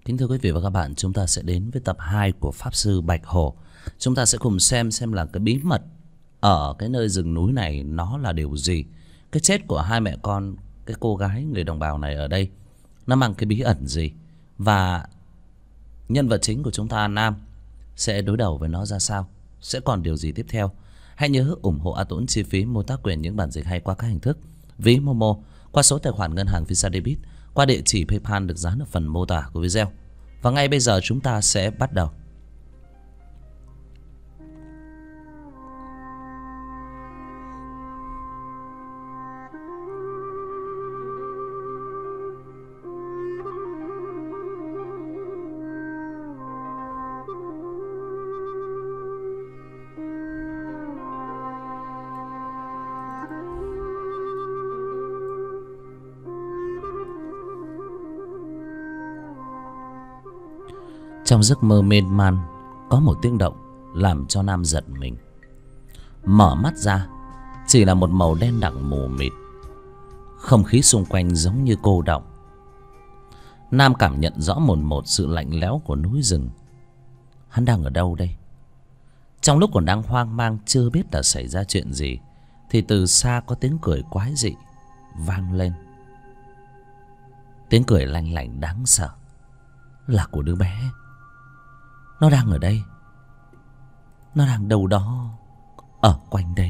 Kính thưa quý vị và các bạn, chúng ta sẽ đến với tập 2 của Pháp Sư Bạch Hổ. Chúng ta sẽ cùng xem là cái bí mật ở cái nơi rừng núi này nó là điều gì. Cái chết của hai mẹ con, cái cô gái người đồng bào này ở đây, nó mang cái bí ẩn gì. Và nhân vật chính của chúng ta, Nam, sẽ đối đầu với nó ra sao, sẽ còn điều gì tiếp theo. Hãy nhớ ủng hộ A Tuấn chi phí mua tác quyền những bản dịch hay qua các hình thức ví Momo, qua số tài khoản ngân hàng Visa Debit, qua địa chỉ PayPal được dán ở phần mô tả của video. Và ngay bây giờ chúng ta sẽ bắt đầu. Trong giấc mơ mên man, có một tiếng động làm cho Nam giật mình. Mở mắt ra, chỉ là một màu đen đặc mù mịt. Không khí xung quanh giống như cô đọng. Nam cảm nhận rõ một sự lạnh lẽo của núi rừng. Hắn đang ở đâu đây? Trong lúc còn đang hoang mang chưa biết là xảy ra chuyện gì, thì từ xa có tiếng cười quái dị vang lên. Tiếng cười lanh lảnh đáng sợ, là của đứa bé. Nó đang ở đây, nó đang đâu đó ở quanh đây.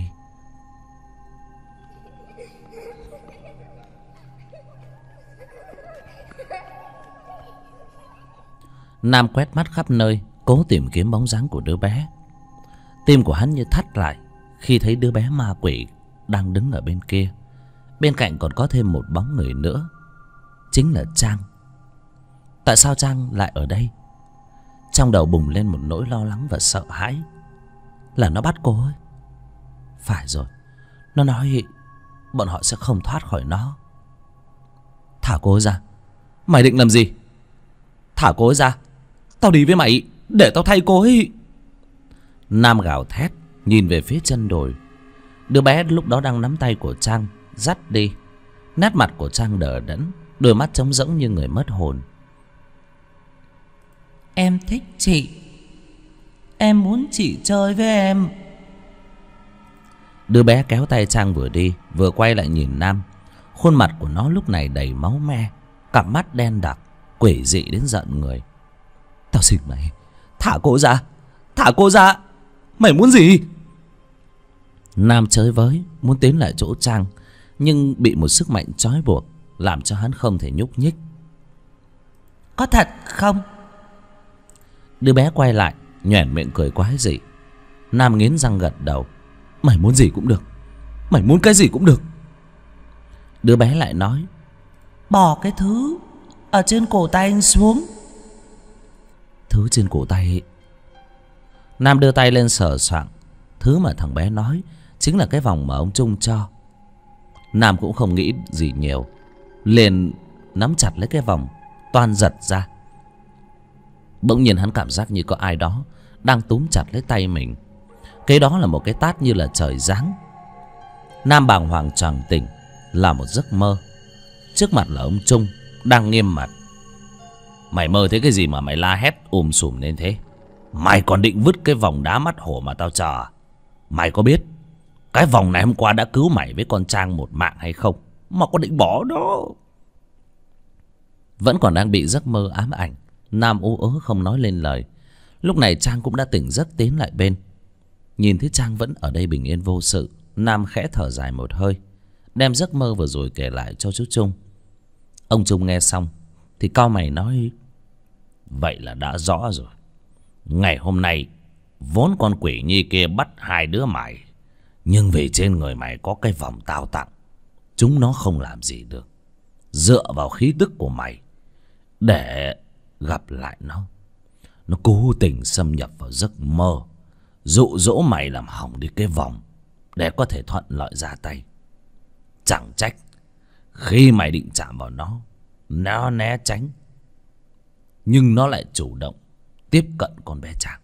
Nam quét mắt khắp nơi, cố tìm kiếm bóng dáng của đứa bé. Tim của hắn như thắt lại khi thấy đứa bé ma quỷ đang đứng ở bên kia. Bên cạnh còn có thêm một bóng người nữa, chính là Trang. Tại sao Trang lại ở đây? Trong đầu bùng lên một nỗi lo lắng và sợ hãi. Là nó bắt cô ấy. Phải rồi, nó nói bọn họ sẽ không thoát khỏi nó. Thả cô ấy ra. Mày định làm gì? Thả cô ấy ra. Tao đi với mày, để tao thay cô ấy. Nam gào thét, nhìn về phía chân đồi. Đứa bé lúc đó đang nắm tay của Trang dắt đi. Nét mặt của Trang đờ đẫn, đôi mắt trống rỗng như người mất hồn. Em thích chị, em muốn chị chơi với em. Đứa bé kéo tay Trang vừa đi vừa quay lại nhìn Nam. Khuôn mặt của nó lúc này đầy máu me, cặp mắt đen đặc, quỷ dị đến giận người. Tao xin mày, thả cô ra. Thả cô ra. Mày muốn gì? Nam chới với muốn tiến lại chỗ Trang, nhưng bị một sức mạnh trói buộc làm cho hắn không thể nhúc nhích. Có thật không? Đứa bé quay lại, nhoẻn miệng cười quái dị. Nam nghiến răng gật đầu. Mày muốn gì cũng được, mày muốn cái gì cũng được. Đứa bé lại nói, bỏ cái thứ ở trên cổ tay anh xuống. Thứ trên cổ tay? Nam đưa tay lên sờ soạng. Thứ mà thằng bé nói chính là cái vòng mà ông Trung cho. Nam cũng không nghĩ gì nhiều, liền nắm chặt lấy cái vòng, toan giật ra. Bỗng nhiên hắn cảm giác như có ai đó đang túm chặt lấy tay mình. Cái đó là một cái tát như là trời giáng. Nam bàng hoàng choàng tỉnh, là một giấc mơ. Trước mặt là ông Trung đang nghiêm mặt. Mày mơ thấy cái gì mà mày la hét sùm lên thế? Mày còn định vứt cái vòng đá mắt hổ mà tao chờ? Mày có biết cái vòng này hôm qua đã cứu mày với con Trang một mạng hay không, mà có định bỏ đó? Vẫn còn đang bị giấc mơ ám ảnh, Nam ú ớ không nói lên lời. Lúc này Trang cũng đã tỉnh giấc tiến lại bên. Nhìn thấy Trang vẫn ở đây bình yên vô sự, Nam khẽ thở dài một hơi, đem giấc mơ vừa rồi kể lại cho chú Trung. Ông Trung nghe xong thì cau mày nói, vậy là đã rõ rồi. Ngày hôm nay vốn con quỷ nhi kia bắt hai đứa mày, nhưng vì trên người mày có cái vòng tao tặng, chúng nó không làm gì được. Dựa vào khí tức của mày để gặp lại nó cố tình xâm nhập vào giấc mơ, dụ dỗ mày làm hỏng đi cái vòng để có thể thuận lợi ra tay. Chẳng trách khi mày định chạm vào nó né tránh, nhưng nó lại chủ động tiếp cận con bé Trang.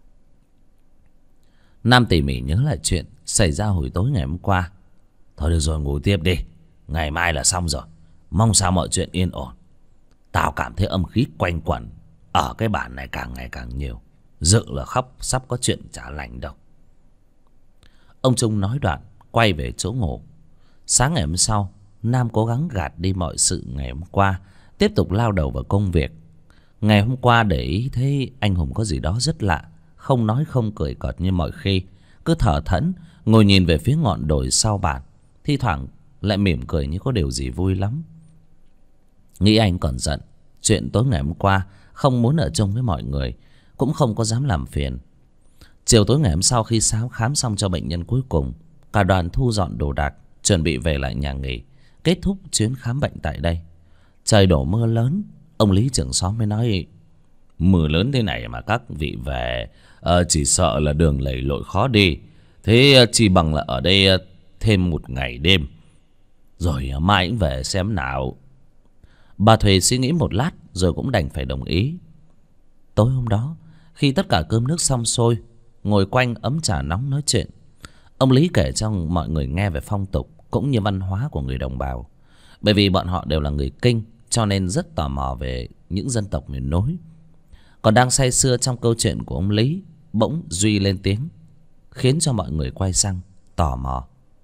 Nam tỉ mỉ nhớ lại chuyện xảy ra hồi tối ngày hôm qua. Thôi được rồi, ngủ tiếp đi, ngày mai là xong rồi. Mong sao mọi chuyện yên ổn. Tao cảm thấy âm khí quanh quẩn ở cái bản này càng ngày càng nhiều, dự là khóc sắp có chuyện chả lành đâu. Ông Trung nói đoạn quay về chỗ ngủ. Sáng ngày hôm sau, Nam cố gắng gạt đi mọi sự ngày hôm qua, tiếp tục lao đầu vào công việc. Ngày hôm qua để ý thấy anh Hùng có gì đó rất lạ, không nói không cười cợt như mọi khi, cứ thở thẫn ngồi nhìn về phía ngọn đồi sau bản, thi thoảng lại mỉm cười như có điều gì vui lắm. Nghĩ anh còn giận chuyện tối ngày hôm qua không muốn ở chung với mọi người, cũng không có dám làm phiền. Chiều tối ngày hôm sau, khi khám xong cho bệnh nhân cuối cùng, cả đoàn thu dọn đồ đạc chuẩn bị về lại nhà nghỉ, kết thúc chuyến khám bệnh tại đây. Trời đổ mưa lớn, ông Lý trưởng xóm mới nói: mưa lớn thế này mà các vị về, chỉ sợ là đường lầy lội khó đi. Thế chỉ bằng là ở đây thêm một ngày đêm, rồi mai cũng về xem nào. Bà Thùy suy nghĩ một lát rồi cũng đành phải đồng ý. Tối hôm đó, khi tất cả cơm nước xong xuôi, ngồi quanh ấm trà nóng nói chuyện, ông Lý kể cho mọi người nghe về phong tục cũng như văn hóa của người đồng bào. Bởi vì bọn họ đều là người Kinh, cho nên rất tò mò về những dân tộc miền núi. Còn đang say sưa trong câu chuyện của ông Lý, bỗng Duy lên tiếng, khiến cho mọi người quay sang tò mò.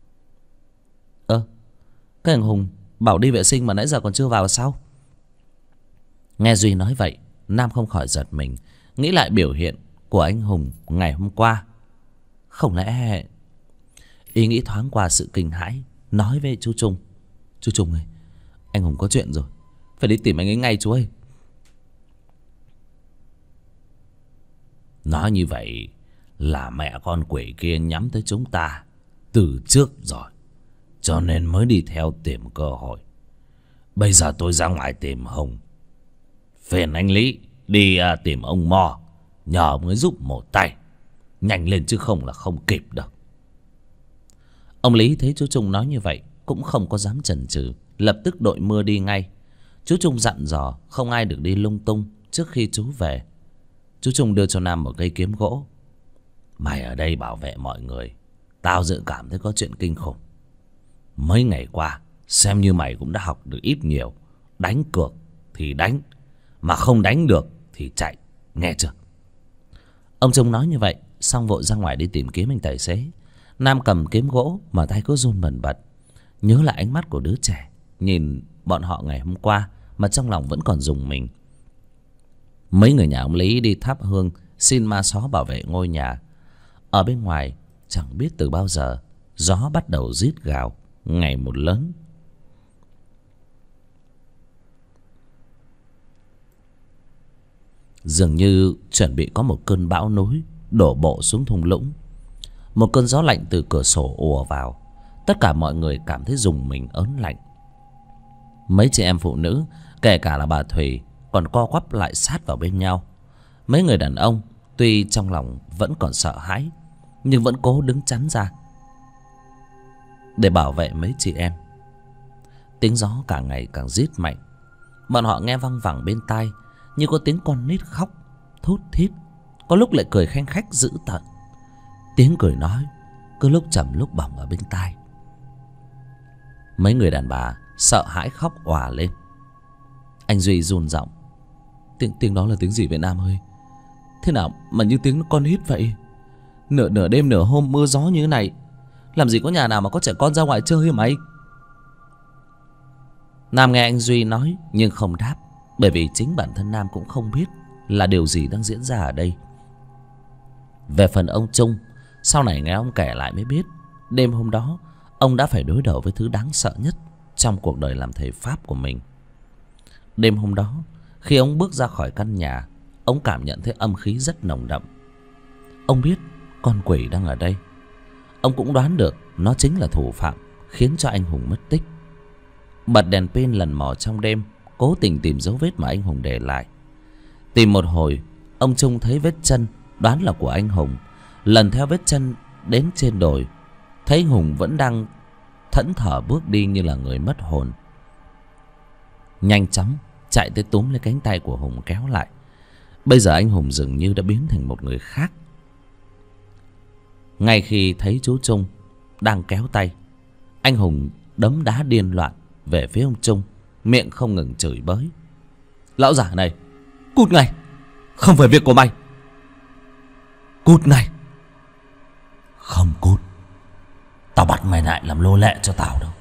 Cái thằng Hùng bảo đi vệ sinh mà nãy giờ còn chưa vào sao? Nghe Duy nói vậy, Nam không khỏi giật mình, nghĩ lại biểu hiện của anh Hùng ngày hôm qua. Không lẽ... Ý nghĩ thoáng qua sự kinh hãi, nói với chú Trung: chú Trung ơi, anh Hùng có chuyện rồi, phải đi tìm anh ấy ngay chú ơi. Nói như vậy là mẹ con quỷ kia nhắm tới chúng ta từ trước rồi, cho nên mới đi theo tìm cơ hội. Bây giờ tôi ra ngoài tìm Hùng, phiền anh Lý đi tìm ông Mo, nhờ ông ấy giúp một tay, nhanh lên chứ không là không kịp được. Ông Lý thấy chú Trung nói như vậy cũng không có dám chần chừ, lập tức đội mưa đi ngay. Chú Trung dặn dò không ai được đi lung tung trước khi chú về. Chú Trung đưa cho Nam một cây kiếm gỗ. Mày ở đây bảo vệ mọi người, tao dự cảm thấy có chuyện kinh khủng. Mấy ngày qua xem như mày cũng đã học được ít nhiều. Đánh cược thì đánh, mà không đánh được thì chạy, nghe chưa? Ông Trung nói như vậy xong vội ra ngoài đi tìm kiếm anh tài xế. Nam cầm kiếm gỗ mà tay cứ run bần bật, nhớ lại ánh mắt của đứa trẻ nhìn bọn họ ngày hôm qua mà trong lòng vẫn còn rùng mình. Mấy người nhà ông Lý đi thắp hương xin ma xó bảo vệ ngôi nhà. Ở bên ngoài chẳng biết từ bao giờ gió bắt đầu rít gào ngày một lớn. Dường như chuẩn bị có một cơn bão núi đổ bộ xuống thung lũng. Một cơn gió lạnh từ cửa sổ ùa vào, tất cả mọi người cảm thấy rùng mình ớn lạnh. Mấy chị em phụ nữ, kể cả là bà Thùy, còn co quắp lại sát vào bên nhau. Mấy người đàn ông tuy trong lòng vẫn còn sợ hãi, nhưng vẫn cố đứng chắn ra để bảo vệ mấy chị em. Tiếng gió càng ngày càng rít mạnh. Bọn họ nghe văng vẳng bên tai như có tiếng con nít khóc thút thít, có lúc lại cười khanh khách dữ tợn. Tiếng cười nói cứ lúc trầm lúc bỏng ở bên tai. Mấy người đàn bà sợ hãi khóc òa lên. Anh Duy run giọng: Tiếng đó là tiếng gì vậy Nam ơi? Thế nào mà như tiếng con nít vậy? Nửa đêm nửa hôm mưa gió như thế này, làm gì có nhà nào mà có trẻ con ra ngoài chơi hả mày? Nam nghe anh Duy nói nhưng không đáp, bởi vì chính bản thân Nam cũng không biết là điều gì đang diễn ra ở đây. Về phần ông Trung, sau này nghe ông kể lại mới biết, đêm hôm đó ông đã phải đối đầu với thứ đáng sợ nhất trong cuộc đời làm thầy Pháp của mình. Đêm hôm đó, khi ông bước ra khỏi căn nhà, ông cảm nhận thấy âm khí rất nồng đậm. Ông biết con quỷ đang ở đây. Ông cũng đoán được nó chính là thủ phạm khiến cho anh Hùng mất tích. Bật đèn pin lần mò trong đêm, cố tình tìm dấu vết mà anh Hùng để lại. Tìm một hồi, ông Trung thấy vết chân đoán là của anh Hùng. Lần theo vết chân đến trên đồi, thấy Hùng vẫn đang thẫn thờ bước đi như là người mất hồn. Nhanh chóng chạy tới túm lấy cánh tay của Hùng kéo lại. Bây giờ anh Hùng dường như đã biến thành một người khác. Ngay khi thấy chú Trung đang kéo tay, anh Hùng đấm đá điên loạn về phía ông Trung, miệng không ngừng chửi bới: Lão già này, cút ngay, Không phải việc của mày. Cút ngay. Không cút, tao bắt mày lại làm nô lệ cho tao đâu.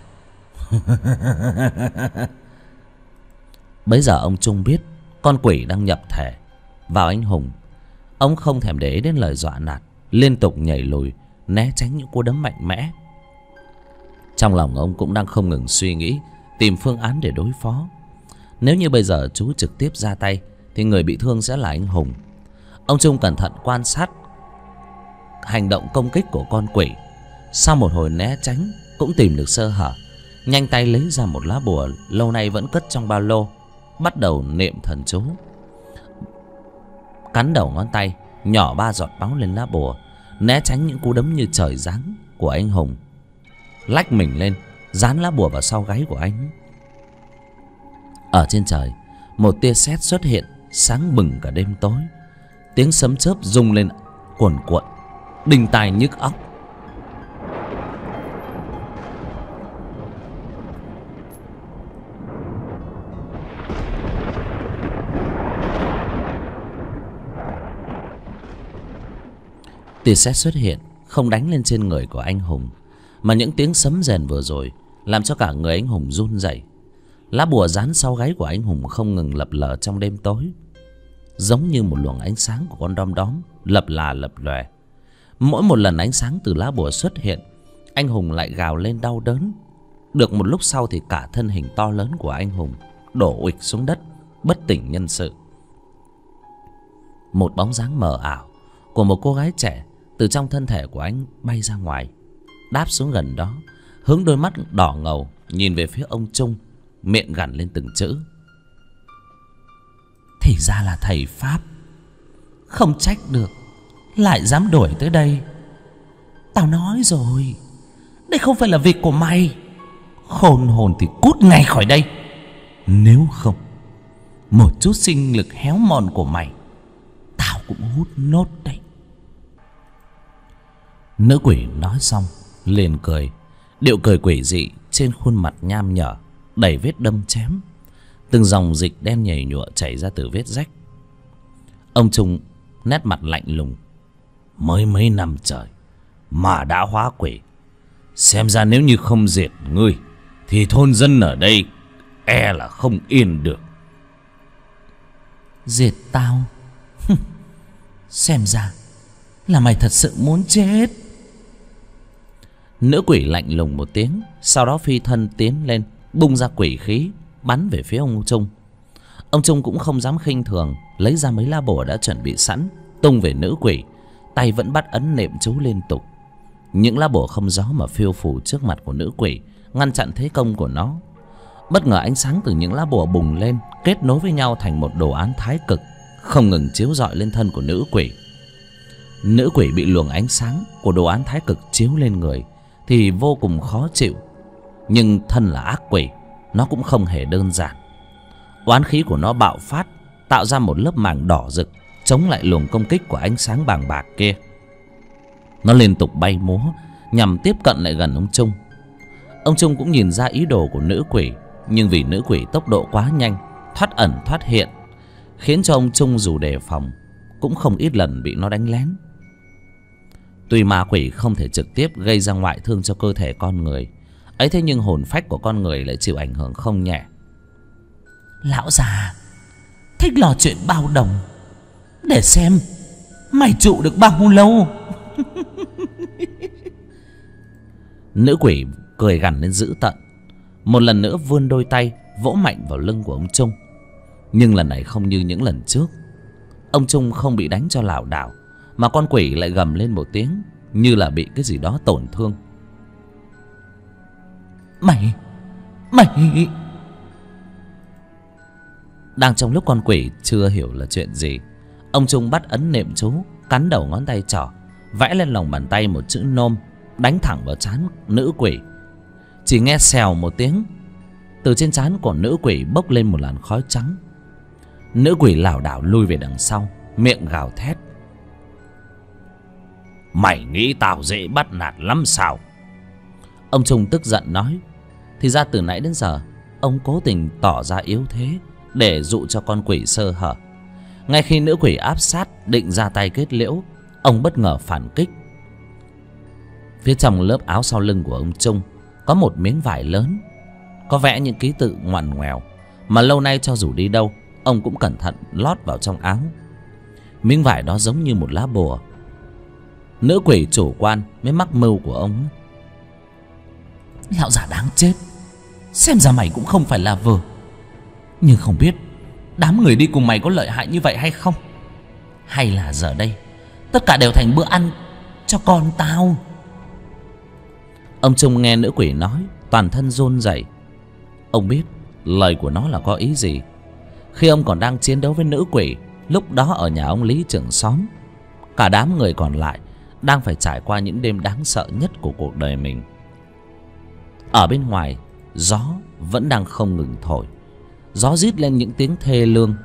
Bấy giờ ông Trung biết con quỷ đang nhập thể vào anh Hùng. Ông không thèm để ý đến lời dọa nạt, liên tục nhảy lùi né tránh những cú đấm mạnh mẽ. Trong lòng ông cũng đang không ngừng suy nghĩ tìm phương án để đối phó. Nếu như bây giờ chú trực tiếp ra tay thì người bị thương sẽ là anh Hùng. Ông Trung cẩn thận quan sát hành động công kích của con quỷ. Sau một hồi né tránh cũng tìm được sơ hở, nhanh tay lấy ra một lá bùa lâu nay vẫn cất trong ba lô, bắt đầu niệm thần chú. Cắn đầu ngón tay nhỏ 3 giọt máu lên lá bùa, né tránh những cú đấm như trời giáng của anh Hùng. Lách mình lên dán lá bùa vào sau gáy của anh. Ở trên trời một tia sét xuất hiện sáng bừng cả đêm tối. Tiếng sấm chớp rung lên cuồn cuộn, đinh tai nhức óc. Tia sét xuất hiện không đánh lên trên người của anh Hùng, mà những tiếng sấm rền vừa rồi làm cho cả người anh Hùng run rẩy. Lá bùa dán sau gáy của anh Hùng không ngừng lập lờ trong đêm tối, giống như một luồng ánh sáng của con đom đóm lập là lập lòe. Mỗi một lần ánh sáng từ lá bùa xuất hiện, anh Hùng lại gào lên đau đớn. Được một lúc sau thì cả thân hình to lớn của anh Hùng đổ ụịch xuống đất, bất tỉnh nhân sự. Một bóng dáng mờ ảo của một cô gái trẻ từ trong thân thể của anh bay ra ngoài, đáp xuống gần đó, hướng đôi mắt đỏ ngầu nhìn về phía ông Trung, miệng gằn lên từng chữ: thì ra là thầy Pháp. Không trách được, lại dám đuổi tới đây. Tao nói rồi, đây không phải là việc của mày. Khôn hồn thì cút ngay khỏi đây. Nếu không, một chút sinh lực héo mòn của mày tao cũng hút nốt đấy. Nữ quỷ nói xong liền cười, điệu cười quỷ dị trên khuôn mặt nham nhở đầy vết đâm chém. Từng dòng dịch đen nhầy nhụa chảy ra từ vết rách. Ông Trung nét mặt lạnh lùng: mới mấy năm trời mà đã hóa quỷ, xem ra nếu như không diệt ngươi thì thôn dân ở đây e là không yên được. Diệt tao? Xem ra là mày thật sự muốn chết. Nữ quỷ lạnh lùng một tiếng, sau đó phi thân tiến lên, bung ra quỷ khí bắn về phía ông Trung. Ông Trung cũng không dám khinh thường, lấy ra mấy lá bùa đã chuẩn bị sẵn, tung về nữ quỷ, tay vẫn bắt ấn niệm chú liên tục. Những lá bùa không gió mà phiêu phù trước mặt của nữ quỷ, ngăn chặn thế công của nó. Bất ngờ ánh sáng từ những lá bùa bùng lên, kết nối với nhau thành một đồ án thái cực, không ngừng chiếu rọi lên thân của nữ quỷ. Nữ quỷ bị luồng ánh sáng của đồ án thái cực chiếu lên người thì vô cùng khó chịu, nhưng thân là ác quỷ, nó cũng không hề đơn giản. Oán khí của nó bạo phát, tạo ra một lớp màng đỏ rực chống lại luồng công kích của ánh sáng bàng bạc kia. Nó liên tục bay múa nhằm tiếp cận lại gần ông Trung. Ông Trung cũng nhìn ra ý đồ của nữ quỷ, nhưng vì nữ quỷ tốc độ quá nhanh, thoát ẩn thoát hiện, khiến cho ông Trung dù đề phòng cũng không ít lần bị nó đánh lén. Tuy ma quỷ không thể trực tiếp gây ra ngoại thương cho cơ thể con người ấy, thế nhưng hồn phách của con người lại chịu ảnh hưởng không nhẹ. Lão già thích lò chuyện bao đồng, để xem mày trụ được bao lâu. Nữ quỷ cười gằn lên dữ tợn, một lần nữa vươn đôi tay vỗ mạnh vào lưng của ông Trung. Nhưng lần này không như những lần trước, ông Trung không bị đánh cho lảo đảo, mà con quỷ lại gầm lên một tiếng như là bị cái gì đó tổn thương. Mày Đang trong lúc con quỷ chưa hiểu là chuyện gì, ông Trung bắt ấn niệm chú, cắn đầu ngón tay trỏ, vẽ lên lòng bàn tay một chữ nôm, đánh thẳng vào trán nữ quỷ. Chỉ nghe xèo một tiếng, từ trên trán của nữ quỷ bốc lên một làn khói trắng. Nữ quỷ lảo đảo lui về đằng sau, miệng gào thét: mày nghĩ tao dễ bắt nạt lắm sao? Ông Trung tức giận nói. Thì ra từ nãy đến giờ ông cố tình tỏ ra yếu thế để dụ cho con quỷ sơ hở. Ngay khi nữ quỷ áp sát định ra tay kết liễu, ông bất ngờ phản kích. Phía trong lớp áo sau lưng của ông Trung có một miếng vải lớn, có vẽ những ký tự ngoằn ngoèo mà lâu nay cho dù đi đâu ông cũng cẩn thận lót vào trong áo. Miếng vải đó giống như một lá bùa. Nữ quỷ chủ quan mới mắc mưu của ông. Lão già đáng chết, xem ra mày cũng không phải là vừa. Nhưng không biết đám người đi cùng mày có lợi hại như vậy hay không, hay là giờ đây tất cả đều thành bữa ăn cho con tao. Ông Trung nghe nữ quỷ nói toàn thân run rẩy. Ông biết lời của nó là có ý gì. Khi ông còn đang chiến đấu với nữ quỷ, lúc đó ở nhà ông Lý trưởng xóm, cả đám người còn lại đang phải trải qua những đêm đáng sợ nhất của cuộc đời mình. Ở bên ngoài, gió vẫn đang không ngừng thổi. Gió rít lên những tiếng thê lương.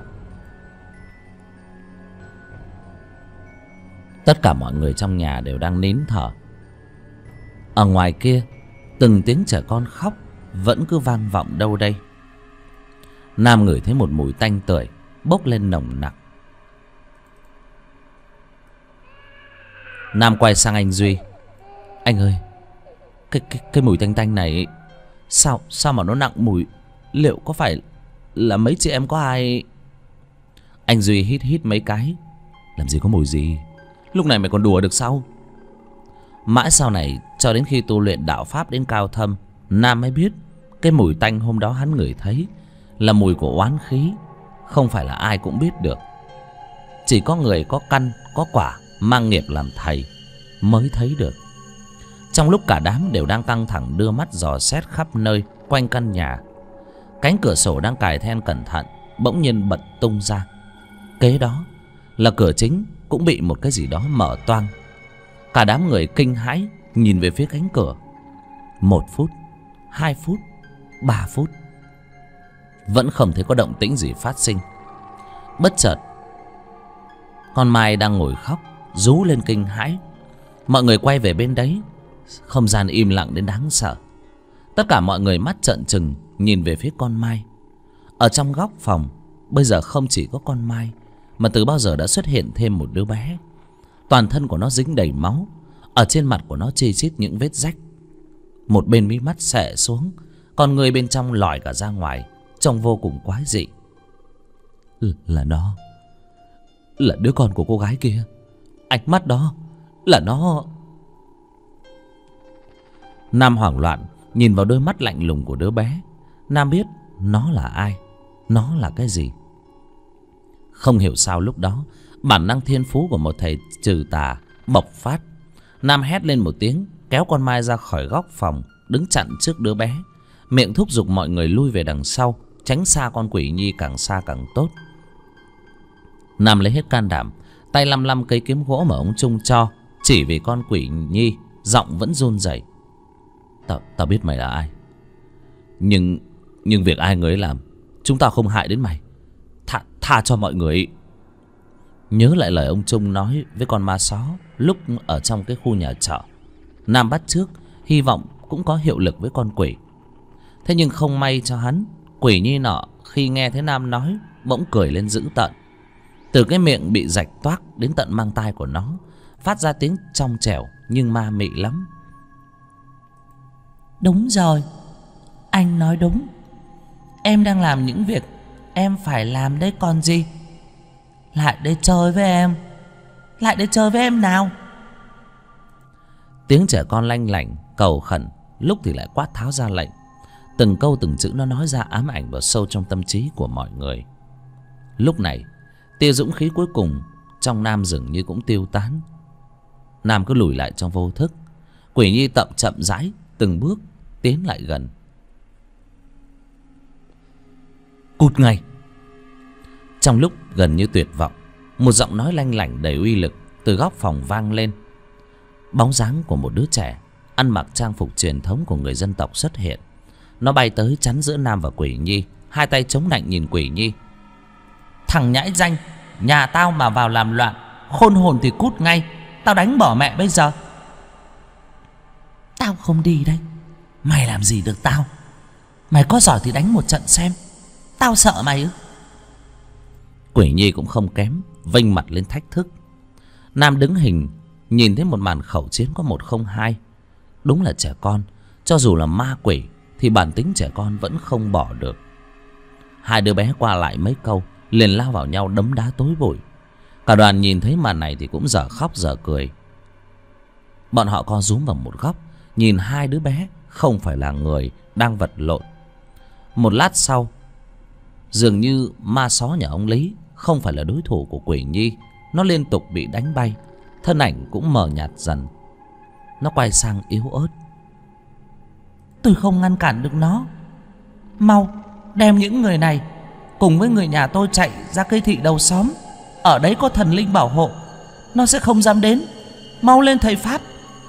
Tất cả mọi người trong nhà đều đang nín thở. Ở ngoài kia, từng tiếng trẻ con khóc vẫn cứ vang vọng đâu đây. Nam ngửi thấy một mùi tanh tưởi bốc lên nồng nặc. Nam quay sang anh Duy. Anh ơi, cái mùi tanh tanh này sao mà nó nặng mùi? Liệu có phải là mấy chị em có ai? Anh Duy hít hít mấy cái. Làm gì có mùi gì, lúc này mày còn đùa được sao? Mãi sau này, cho đến khi tu luyện đạo pháp đến cao thâm, Nam mới biết cái mùi tanh hôm đó hắn ngửi thấy là mùi của oán khí. Không phải là ai cũng biết được. Chỉ có người có căn có quả, mang nghiệp làm thầy mới thấy được. Trong lúc cả đám đều đang căng thẳng đưa mắt dò xét khắp nơi quanh căn nhà, cánh cửa sổ đang cài then cẩn thận bỗng nhiên bật tung ra. Kế đó là cửa chính cũng bị một cái gì đó mở toang. Cả đám người kinh hãi nhìn về phía cánh cửa. 1 phút, 2 phút, 3 phút, vẫn không thấy có động tĩnh gì phát sinh. Bất chợt, con Mai đang ngồi khóc rú lên kinh hãi. Mọi người quay về bên đấy. Không gian im lặng đến đáng sợ. Tất cả mọi người mắt trợn trừng nhìn về phía con Mai. Ở trong góc phòng bây giờ không chỉ có con Mai, mà từ bao giờ đã xuất hiện thêm một đứa bé. Toàn thân của nó dính đầy máu. Ở trên mặt của nó chi chít những vết rách. Một bên mí mắt xệ xuống, còn người bên trong lòi cả ra ngoài, trông vô cùng quái dị. Là nó, là đứa con của cô gái kia. Ánh mắt đó là nó. Nam hoảng loạn nhìn vào đôi mắt lạnh lùng của đứa bé. Nam biết nó là ai, nó là cái gì. Không hiểu sao lúc đó bản năng thiên phú của một thầy trừ tà bộc phát. Nam hét lên một tiếng, kéo con Mai ra khỏi góc phòng, đứng chặn trước đứa bé, miệng thúc giục mọi người lui về đằng sau, tránh xa con quỷ nhi càng xa càng tốt. Nam lấy hết can đảm, tay lăm lăm cây kiếm gỗ mà ông Trung cho, chỉ vì con quỷ nhi, giọng vẫn run rẩy. Tao biết mày là ai, nhưng việc ai người ấy làm, chúng tao không hại đến mày. Tha cho mọi người. Nhớ lại lời ông Trung nói với con ma só lúc ở trong cái khu nhà trọ, Nam bắt chước, hy vọng cũng có hiệu lực với con quỷ. Thế nhưng không may cho hắn, quỷ nhi nọ khi nghe thấy Nam nói bỗng cười lên dữ tợn. Từ cái miệng bị rạch toác đến tận mang tai của nó phát ra tiếng trong trẻo nhưng ma mị lắm. Đúng rồi, anh nói đúng. Em đang làm những việc em phải làm đấy còn gì. Lại đây chơi với em. Lại đây chơi với em nào. Tiếng trẻ con lanh lảnh cầu khẩn, lúc thì lại quát tháo ra lệnh. Từng câu từng chữ nó nói ra ám ảnh vào sâu trong tâm trí của mọi người. Lúc này tia dũng khí cuối cùng trong Nam dường như cũng tiêu tán. Nam cứ lùi lại trong vô thức. Quỷ nhi chậm rãi từng bước tiến lại gần. Cút ngay. Trong lúc gần như tuyệt vọng, một giọng nói lanh lảnh đầy uy lực từ góc phòng vang lên. Bóng dáng của một đứa trẻ ăn mặc trang phục truyền thống của người dân tộc xuất hiện. Nó bay tới chắn giữa Nam và quỷ nhi, hai tay chống nạnh nhìn quỷ nhi. Thằng nhãi danh, nhà tao mà vào làm loạn, khôn hồn thì cút ngay. Tao đánh bỏ mẹ bây giờ. Tao không đi đây. Mày làm gì được tao? Mày có giỏi thì đánh một trận xem. Tao sợ mày ư? Quỷ Nhi cũng không kém, vênh mặt lên thách thức. Nam đứng hình nhìn thấy một màn khẩu chiến có 1-0-2. Đúng là trẻ con, cho dù là ma quỷ thì bản tính trẻ con vẫn không bỏ được. Hai đứa bé qua lại mấy câu liền lao vào nhau đấm đá tối bụi. Cả đoàn nhìn thấy màn này thì cũng dở khóc dở cười. Bọn họ co rúm vào một góc, nhìn hai đứa bé không phải là người đang vật lộn. Một lát sau, dường như ma só nhà ông Lý không phải là đối thủ của Quỷ Nhi. Nó liên tục bị đánh bay, thân ảnh cũng mờ nhạt dần. Nó quay sang yếu ớt. Tôi không ngăn cản được nó. Mau đem những người này cùng với người nhà tôi chạy ra cây thị đầu xóm. Ở đấy có thần linh bảo hộ, nó sẽ không dám đến. Mau lên thầy Pháp.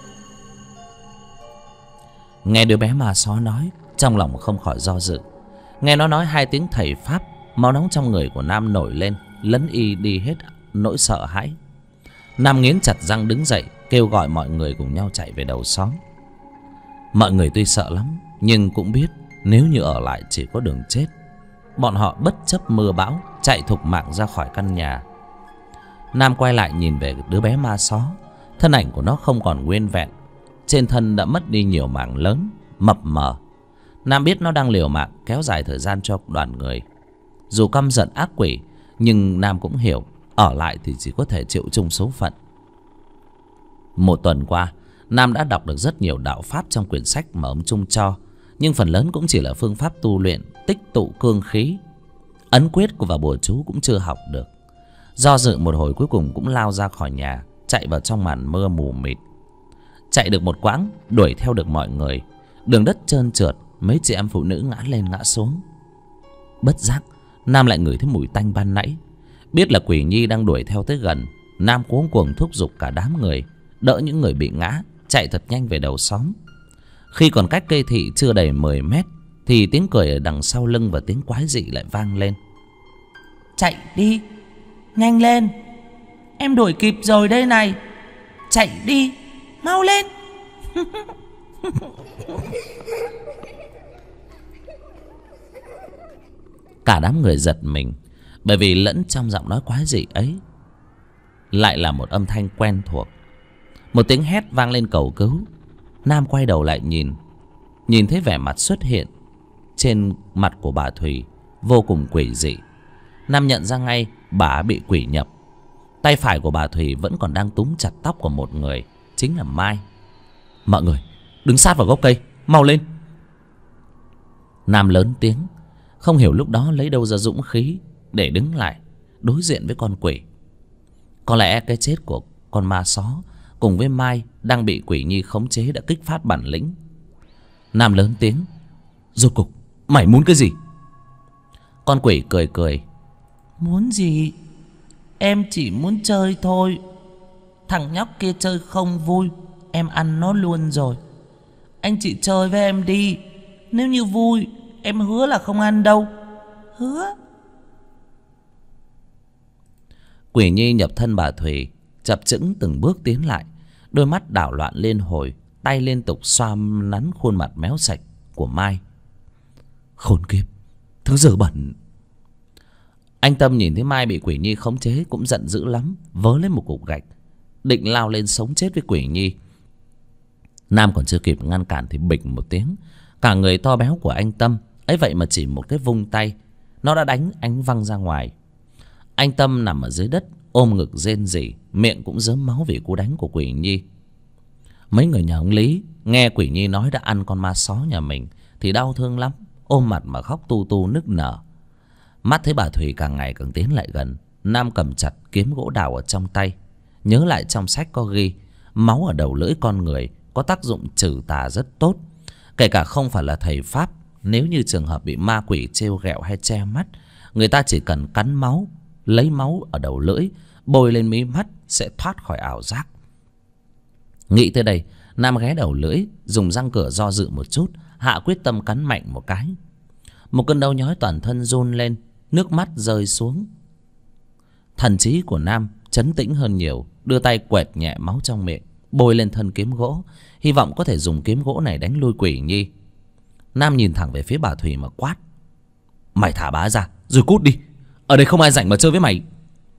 Nghe đứa bé ma só nói, trong lòng không khỏi do dự. Nghe nó nói hai tiếng thầy Pháp, máu nóng trong người của Nam nổi lên, lấn y đi hết nỗi sợ hãi. Nam nghiến chặt răng đứng dậy, kêu gọi mọi người cùng nhau chạy về đầu xóm. Mọi người tuy sợ lắm, nhưng cũng biết nếu như ở lại chỉ có đường chết. Bọn họ bất chấp mưa bão, chạy thục mạng ra khỏi căn nhà. Nam quay lại nhìn về đứa bé ma só. Thân ảnh của nó không còn nguyên vẹn, trên thân đã mất đi nhiều mảng lớn, mập mờ. Nam biết nó đang liều mạng kéo dài thời gian cho đoàn người. Dù căm giận ác quỷ, nhưng Nam cũng hiểu ở lại thì chỉ có thể chịu chung số phận. Một tuần qua, Nam đã đọc được rất nhiều đạo pháp trong quyển sách mà ông Trung cho, nhưng phần lớn cũng chỉ là phương pháp tu luyện, tích tụ cương khí. Ấn quyết và bùa chú cũng chưa học được. Do dự một hồi, cuối cùng cũng lao ra khỏi nhà, chạy vào trong màn mưa mù mịt. Chạy được một quãng, đuổi theo được mọi người. Đường đất trơn trượt, mấy chị em phụ nữ ngã lên ngã xuống. Bất giác, Nam lại ngửi thấy mùi tanh ban nãy. Biết là Quỷ Nhi đang đuổi theo tới gần, Nam cuống cuồng thúc giục cả đám người đỡ những người bị ngã, chạy thật nhanh về đầu xóm. Khi còn cách cây thị chưa đầy 10 mét thì tiếng cười ở đằng sau lưng và tiếng quái dị lại vang lên. Chạy đi, nhanh lên, em đuổi kịp rồi đây này. Chạy đi, mau lên. Cả đám người giật mình, bởi vì lẫn trong giọng nói quái dị ấy lại là một âm thanh quen thuộc. Một tiếng hét vang lên cầu cứu. Nam quay đầu lại nhìn thấy vẻ mặt xuất hiện trên mặt của bà Thùy vô cùng quỷ dị. Nam nhận ra ngay bà bị quỷ nhập. Tay phải của bà Thùy vẫn còn đang túm chặt tóc của một người, chính là Mai. Mọi người đứng sát vào gốc cây, mau lên. Nam lớn tiếng, không hiểu lúc đó lấy đâu ra dũng khí để đứng lại đối diện với con quỷ. Có lẽ cái chết của con ma só cùng với Mai đang bị Quỷ Nhi khống chế đã kích phát bản lĩnh. Nam lớn tiếng, rốt cục mày muốn cái gì? Con quỷ cười cười, muốn gì? Em chỉ muốn chơi thôi. Thằng nhóc kia chơi không vui, em ăn nó luôn rồi. Anh chỉ chơi với em đi. Nếu như vui, em hứa là không ăn đâu. Hứa. Quỷ Nhi nhập thân bà Thùy, chập chững từng bước tiến lại, đôi mắt đảo loạn liên hồi, tay liên tục xoa nắn khuôn mặt méo sạch của Mai. Khốn kiếp, thứ dơ bẩn. Anh Tâm nhìn thấy Mai bị Quỷ Nhi khống chế cũng giận dữ lắm, vớ lên một cục gạch định lao lên sống chết với Quỷ Nhi. Nam còn chưa kịp ngăn cản thì bịch một tiếng, cả người to béo của anh Tâm ấy vậy mà chỉ một cái vung tay, nó đã đánh anh văng ra ngoài. Anh Tâm nằm ở dưới đất ôm ngực rên rỉ, miệng cũng rớm máu vì cú đánh của Quỷ Nhi. Mấy người nhà ông Lý nghe Quỷ Nhi nói đã ăn con ma só nhà mình thì đau thương lắm, ôm mặt mà khóc tu tu nức nở. Mắt thấy bà Thùy càng ngày càng tiến lại gần, Nam cầm chặt kiếm gỗ đào ở trong tay, nhớ lại trong sách có ghi máu ở đầu lưỡi con người có tác dụng trừ tà rất tốt. Kể cả không phải là thầy pháp, nếu như trường hợp bị ma quỷ trêu ghẹo hay che mắt, người ta chỉ cần cắn máu, lấy máu ở đầu lưỡi bôi lên mí mắt sẽ thoát khỏi ảo giác. Nghĩ tới đây, Nam ghé đầu lưỡi, dùng răng cửa do dự một chút, hạ quyết tâm cắn mạnh một cái. Một cơn đau nhói toàn thân run lên, nước mắt rơi xuống. Thần trí của Nam trấn tĩnh hơn nhiều, đưa tay quẹt nhẹ máu trong miệng, bôi lên thân kiếm gỗ, hy vọng có thể dùng kiếm gỗ này đánh lui Quỷ Nhi. Nam nhìn thẳng về phía bà Thùy mà quát: Mày thả bà ra rồi cút đi, Ở đây không ai rảnh mà chơi với mày.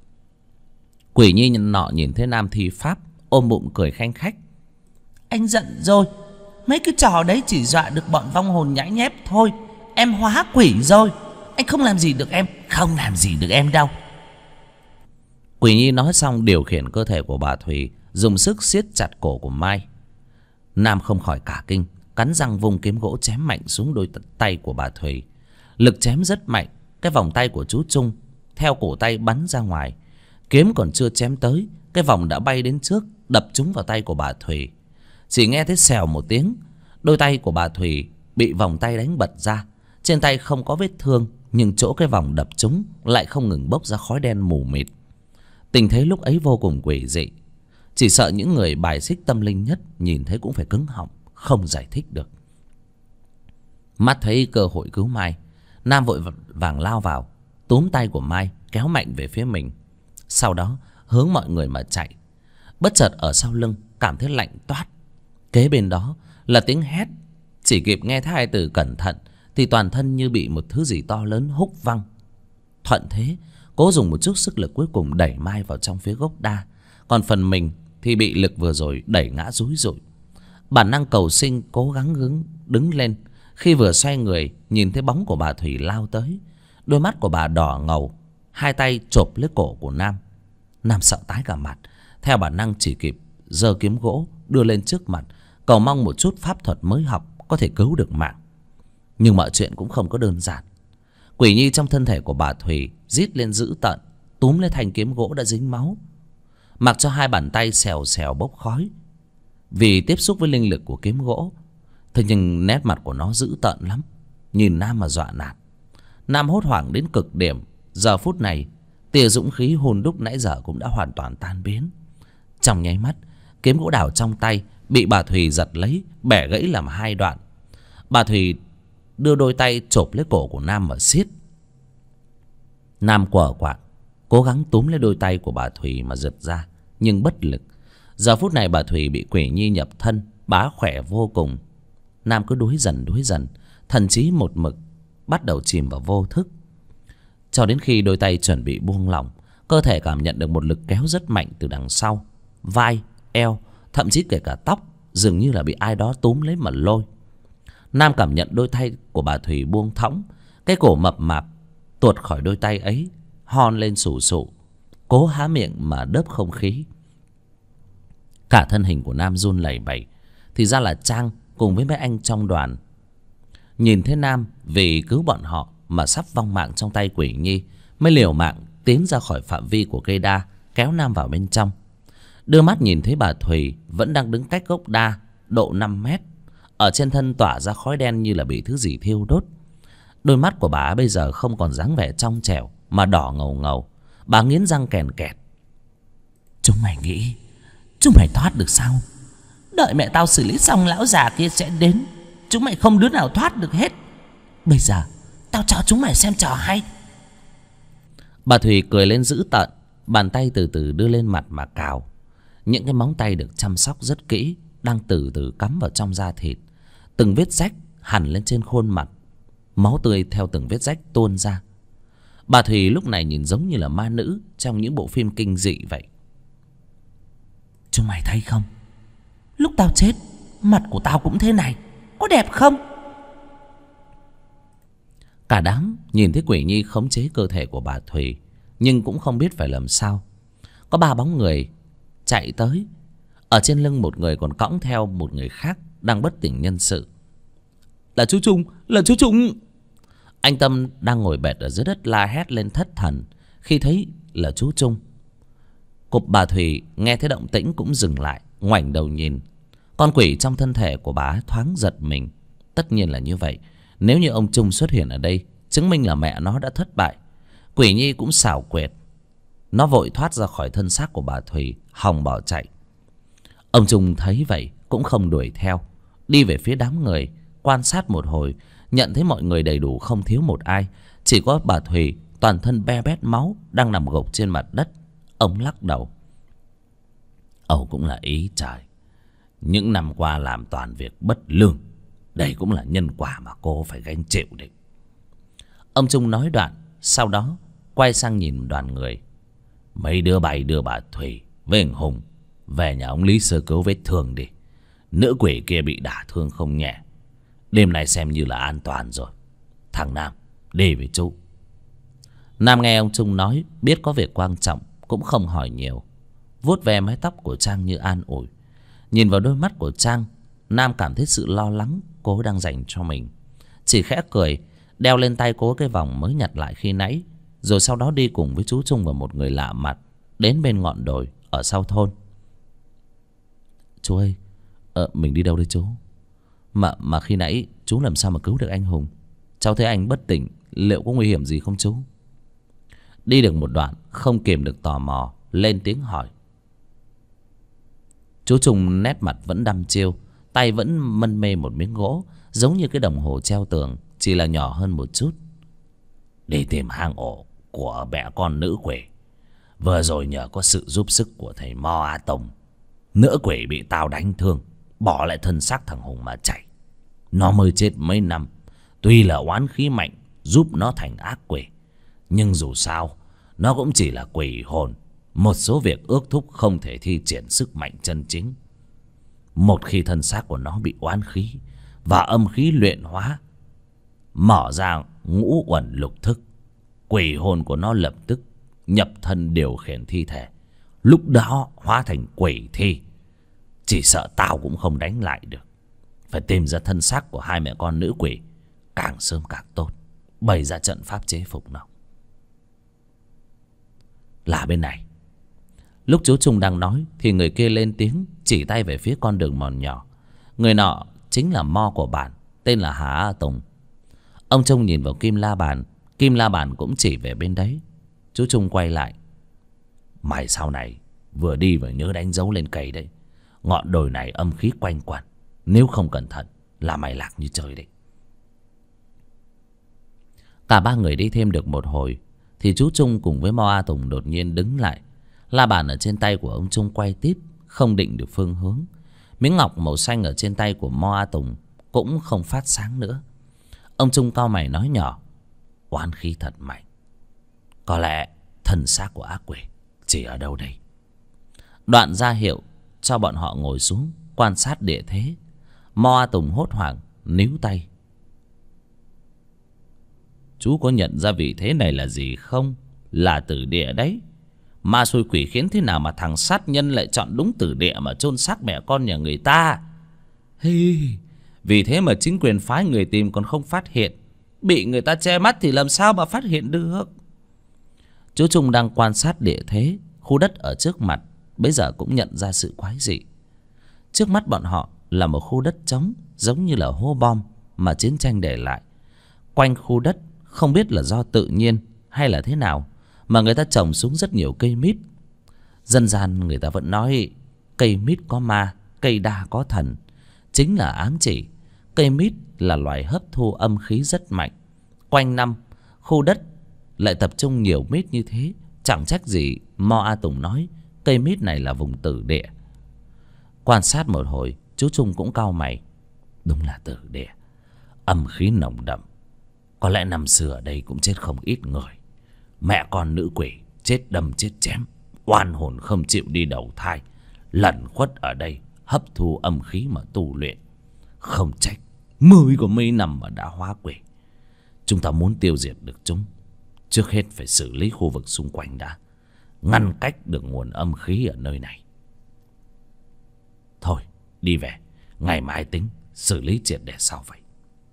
Quỷ nhi nọ nhìn thấy Nam thi pháp, ôm bụng cười khanh khách. Anh giận rồi. Mấy cái trò đấy chỉ dọa được bọn vong hồn nhãi nhép thôi. Em hóa quỷ rồi. Anh không làm gì được em. Không làm gì được em đâu. Quỷ nhi nói xong điều khiển cơ thể của bà Thùy, dùng sức siết chặt cổ của Mai. Nam không khỏi cả kinh, cắn răng vung kiếm gỗ chém mạnh xuống đôi tay của bà Thùy. Lực chém rất mạnh, cái vòng tay của chú Trung theo cổ tay bắn ra ngoài. Kiếm còn chưa chém tới, cái vòng đã bay đến trước, đập trúng vào tay của bà Thùy. Chỉ nghe thấy xèo một tiếng, đôi tay của bà Thùy bị vòng tay đánh bật ra. Trên tay không có vết thương, nhưng chỗ cái vòng đập trúng lại không ngừng bốc ra khói đen mù mịt. Tình thế lúc ấy vô cùng quỷ dị, chỉ sợ những người bài xích tâm linh nhất nhìn thấy cũng phải cứng họng, không giải thích được. Mắt thấy cơ hội cứu Mai, Nam vội vàng lao vào, túm tay của Mai kéo mạnh về phía mình, sau đó hướng mọi người mà chạy. Bất chợt ở sau lưng cảm thấy lạnh toát, kế bên đó là tiếng hét. Chỉ kịp nghe thấy hai từ cẩn thận thì toàn thân như bị một thứ gì to lớn húc văng. Thuận thế cố dùng một chút sức lực cuối cùng đẩy Mai vào trong phía gốc đa, còn phần mình thì bị lực vừa rồi đẩy ngã rúi rụi. Bản năng cầu sinh cố gắng đứng lên. Khi vừa xoay người nhìn thấy bóng của bà Thủy lao tới, đôi mắt của bà đỏ ngầu, hai tay chộp lấy cổ của Nam. Nam sợ tái cả mặt, theo bản năng chỉ kịp giơ kiếm gỗ đưa lên trước mặt, cầu mong một chút pháp thuật mới học có thể cứu được mạng. Nhưng mọi chuyện cũng không có đơn giản. Quỷ nhi trong thân thể của bà Thủy rít lên dữ tợn, túm lấy thanh kiếm gỗ đã dính máu, mặc cho hai bàn tay xèo xèo bốc khói vì tiếp xúc với linh lực của kiếm gỗ. Thế nhưng nét mặt của nó dữ tợn lắm, nhìn Nam mà dọa nạt. Nam hốt hoảng đến cực điểm. Giờ phút này tia dũng khí hôn đúc nãy giờ cũng đã hoàn toàn tan biến. Trong nháy mắt, kiếm gỗ đào trong tay bị bà Thùy giật lấy, bẻ gãy làm hai đoạn. Bà Thùy đưa đôi tay chộp lấy cổ của Nam mà siết. Nam quở quạng cố gắng túm lấy đôi tay của bà Thùy mà giật ra, nhưng bất lực. Giờ phút này bà Thùy bị quỷ nhi nhập thân, bá khỏe vô cùng. Nam cứ đuối dần, thần trí một mực bắt đầu chìm vào vô thức. Cho đến khi đôi tay chuẩn bị buông lỏng, cơ thể cảm nhận được một lực kéo rất mạnh từ đằng sau, vai, eo, thậm chí kể cả tóc, dường như là bị ai đó túm lấy mà lôi. Nam cảm nhận đôi tay của bà Thùy buông thõng, cái cổ mập mạp tuột khỏi đôi tay ấy, hon lên sù sụ, cố há miệng mà đớp không khí. Cả thân hình của Nam run lẩy bẩy. Thì ra là Trang cùng với mấy anh trong đoàn nhìn thấy Nam vì cứu bọn họ mà sắp vong mạng trong tay quỷ nhi, mới liều mạng tiến ra khỏi phạm vi của cây đa, kéo Nam vào bên trong. Đưa mắt nhìn thấy bà Thùy vẫn đang đứng cách gốc đa độ 5 mét, ở trên thân tỏa ra khói đen như là bị thứ gì thiêu đốt. Đôi mắt của bà bây giờ không còn dáng vẻ trong trẻo mà đỏ ngầu ngầu. Bà nghiến răng kèn kẹt. Chúng mày nghĩ chúng mày thoát được sao? Đợi mẹ tao xử lý xong lão già kia sẽ đến. Chúng mày không đứa nào thoát được hết. Bây giờ tao cho chúng mày xem trò hay. Bà Thùy cười lên dữ tợn, bàn tay từ từ đưa lên mặt mà cào. Những cái móng tay được chăm sóc rất kỹ đang từ từ cắm vào trong da thịt. Từng vết rách hằn lên trên khuôn mặt, máu tươi theo từng vết rách tuôn ra. Bà Thùy lúc này nhìn giống như là ma nữ trong những bộ phim kinh dị vậy. Chúng mày thấy không, lúc tao chết mặt của tao cũng thế này, có đẹp không? Cả đám nhìn thấy quỷ nhi khống chế cơ thể của bà Thùy, nhưng cũng không biết phải làm sao. Có 3 bóng người chạy tới, ở trên lưng một người còn cõng theo một người khác đang bất tỉnh nhân sự. Là chú Trung, là chú Trung. Anh Tâm đang ngồi bệt ở dưới đất la hét lên thất thần khi thấy là chú Trung. Cục bà Thùy nghe thấy động tĩnh cũng dừng lại, ngoảnh đầu nhìn. Con quỷ trong thân thể của bà thoáng giật mình. Tất nhiên là như vậy. Nếu như ông Trung xuất hiện ở đây, chứng minh là mẹ nó đã thất bại. Quỷ nhi cũng xảo quyệt, nó vội thoát ra khỏi thân xác của bà Thùy, hòng bỏ chạy. Ông Trung thấy vậy cũng không đuổi theo, đi về phía đám người, quan sát một hồi, nhận thấy mọi người đầy đủ không thiếu một ai. Chỉ có bà Thùy toàn thân be bét máu đang nằm gục trên mặt đất. Ông lắc đầu. Âu cũng là ý trời. Những năm qua làm toàn việc bất lương, đây cũng là nhân quả mà cô phải gánh chịu đấy. Ông Trung nói đoạn, sau đó quay sang nhìn đoàn người. Mấy đứa bay đưa bà Thủy với anh Hùng về nhà ông Lý sơ cứu vết thương đi. Nữ quỷ kia bị đả thương không nhẹ, đêm nay xem như là an toàn rồi. Thằng Nam đi với chú. Nam nghe ông Trung nói, biết có việc quan trọng, cũng không hỏi nhiều, vuốt ve mái tóc của Trang như an ủi. Nhìn vào đôi mắt của Trang, Nam cảm thấy sự lo lắng cô đang dành cho mình. Chỉ khẽ cười, đeo lên tay cô cái vòng mới nhặt lại khi nãy, rồi sau đó đi cùng với chú Trung và một người lạ mặt đến bên ngọn đồi ở sau thôn. Chú ơi, mình đi đâu đây chú? Mà khi nãy chú làm sao mà cứu được anh Hùng? Cháu thấy anh bất tỉnh, liệu có nguy hiểm gì không chú? Đi được một đoạn, không kìm được tò mò, lên tiếng hỏi. Chú Trung nét mặt vẫn đăm chiêu, tay vẫn mân mê một miếng gỗ, giống như cái đồng hồ treo tường, chỉ là nhỏ hơn một chút. Đi tìm hang ổ của mẹ con nữ quỷ. Vừa rồi nhờ có sự giúp sức của thầy Mo A Tùng, nữ quỷ bị tao đánh thương, bỏ lại thân xác thằng Hùng mà chạy. Nó mới chết mấy năm, tuy là oán khí mạnh giúp nó thành ác quỷ, nhưng dù sao nó cũng chỉ là quỷ hồn. Một số việc ước thúc không thể thi triển sức mạnh chân chính. Một khi thân xác của nó bị oán khí và âm khí luyện hóa, mở ra ngũ uẩn lục thức, quỷ hồn của nó lập tức nhập thân điều khiển thi thể. Lúc đó hóa thành quỷ thi, chỉ sợ tao cũng không đánh lại được. Phải tìm ra thân xác của hai mẹ con nữ quỷ, càng sớm càng tốt, bày ra trận pháp chế phục nào. Là bên này. Lúc chú Trung đang nói thì người kia lên tiếng, chỉ tay về phía con đường mòn nhỏ. Người nọ chính là Mo của bản, tên là Hà A Tùng. Ông Trung nhìn vào Kim La Bàn, Kim La Bàn cũng chỉ về bên đấy. Chú Trung quay lại. Mày sau này vừa đi vừa nhớ đánh dấu lên cây đấy. Ngọn đồi này âm khí quanh quẩn, nếu không cẩn thận là mày lạc như trời đấy. Cả ba người đi thêm được một hồi thì chú Trung cùng với Mo A Tùng đột nhiên đứng lại. La bàn ở trên tay của ông Trung quay tít, không định được phương hướng. Miếng ngọc màu xanh ở trên tay của Mo A Tùng cũng không phát sáng nữa. Ông Trung cau mày nói nhỏ. Oán khí thật mạnh, có lẽ thân xác của ác quỷ chỉ ở đâu đây. Đoạn ra hiệu cho bọn họ ngồi xuống quan sát địa thế. Mo A Tùng hốt hoảng níu tay. Chú có nhận ra vị thế này là gì không? Là tử địa đấy. Ma xui quỷ khiến thế nào mà thằng sát nhân lại chọn đúng tử địa mà chôn xác mẹ con nhà người ta? Hi, vì thế mà chính quyền phái người tìm còn không phát hiện. Bị người ta che mắt thì làm sao mà phát hiện được? Chú Trung đang quan sát địa thế, khu đất ở trước mặt bây giờ cũng nhận ra sự quái dị. Trước mắt bọn họ là một khu đất trống, giống như là hố bom mà chiến tranh để lại. Quanh khu đất không biết là do tự nhiên hay là thế nào mà người ta trồng xuống rất nhiều cây mít. Dân gian người ta vẫn nói cây mít có ma, cây đa có thần, chính là ám chỉ cây mít là loài hấp thu âm khí rất mạnh. Quanh năm khu đất lại tập trung nhiều mít như thế, chẳng trách gì Mo A Tùng nói cây mít này là vùng tử địa. Quan sát một hồi, chú Trung cũng cau mày. Đúng là tử địa, âm khí nồng đậm. Có lẽ năm xưa ở đây cũng chết không ít người. Mẹ con nữ quỷ chết đâm chết chém, oan hồn không chịu đi đầu thai, lẩn khuất ở đây hấp thu âm khí mà tu luyện. Không trách mới có mấy năm mà đã hóa quỷ. Chúng ta muốn tiêu diệt được chúng, trước hết phải xử lý khu vực xung quanh đã, ngăn cách được nguồn âm khí ở nơi này. Thôi đi về, ngày mai tính xử lý triệt để sau vậy.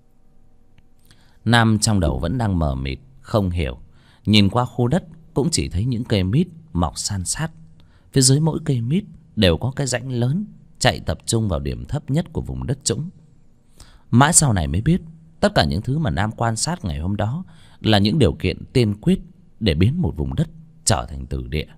Nam trong đầu vẫn đang mờ mịt không hiểu. Nhìn qua khu đất cũng chỉ thấy những cây mít mọc san sát. Phía dưới mỗi cây mít đều có cái rãnh lớn chạy tập trung vào điểm thấp nhất của vùng đất trũng. Mãi sau này mới biết tất cả những thứ mà Nam quan sát ngày hôm đó là những điều kiện tiên quyết để biến một vùng đất trở thành tử địa.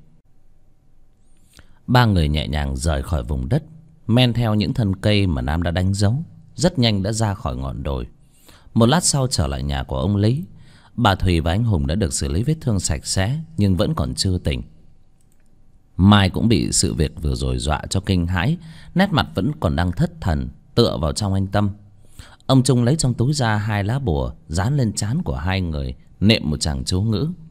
Ba người nhẹ nhàng rời khỏi vùng đất, men theo những thân cây mà Nam đã đánh dấu, rất nhanh đã ra khỏi ngọn đồi. Một lát sau trở lại nhà của ông Lý. Bà Thùy và anh Hùng đã được xử lý vết thương sạch sẽ nhưng vẫn còn chưa tỉnh. Mai cũng bị sự việc vừa rồi dọa cho kinh hãi, nét mặt vẫn còn đang thất thần, tựa vào trong anh Tâm. Ông Trung lấy trong túi ra 2 lá bùa dán lên trán của hai người, niệm một tràng chú ngữ.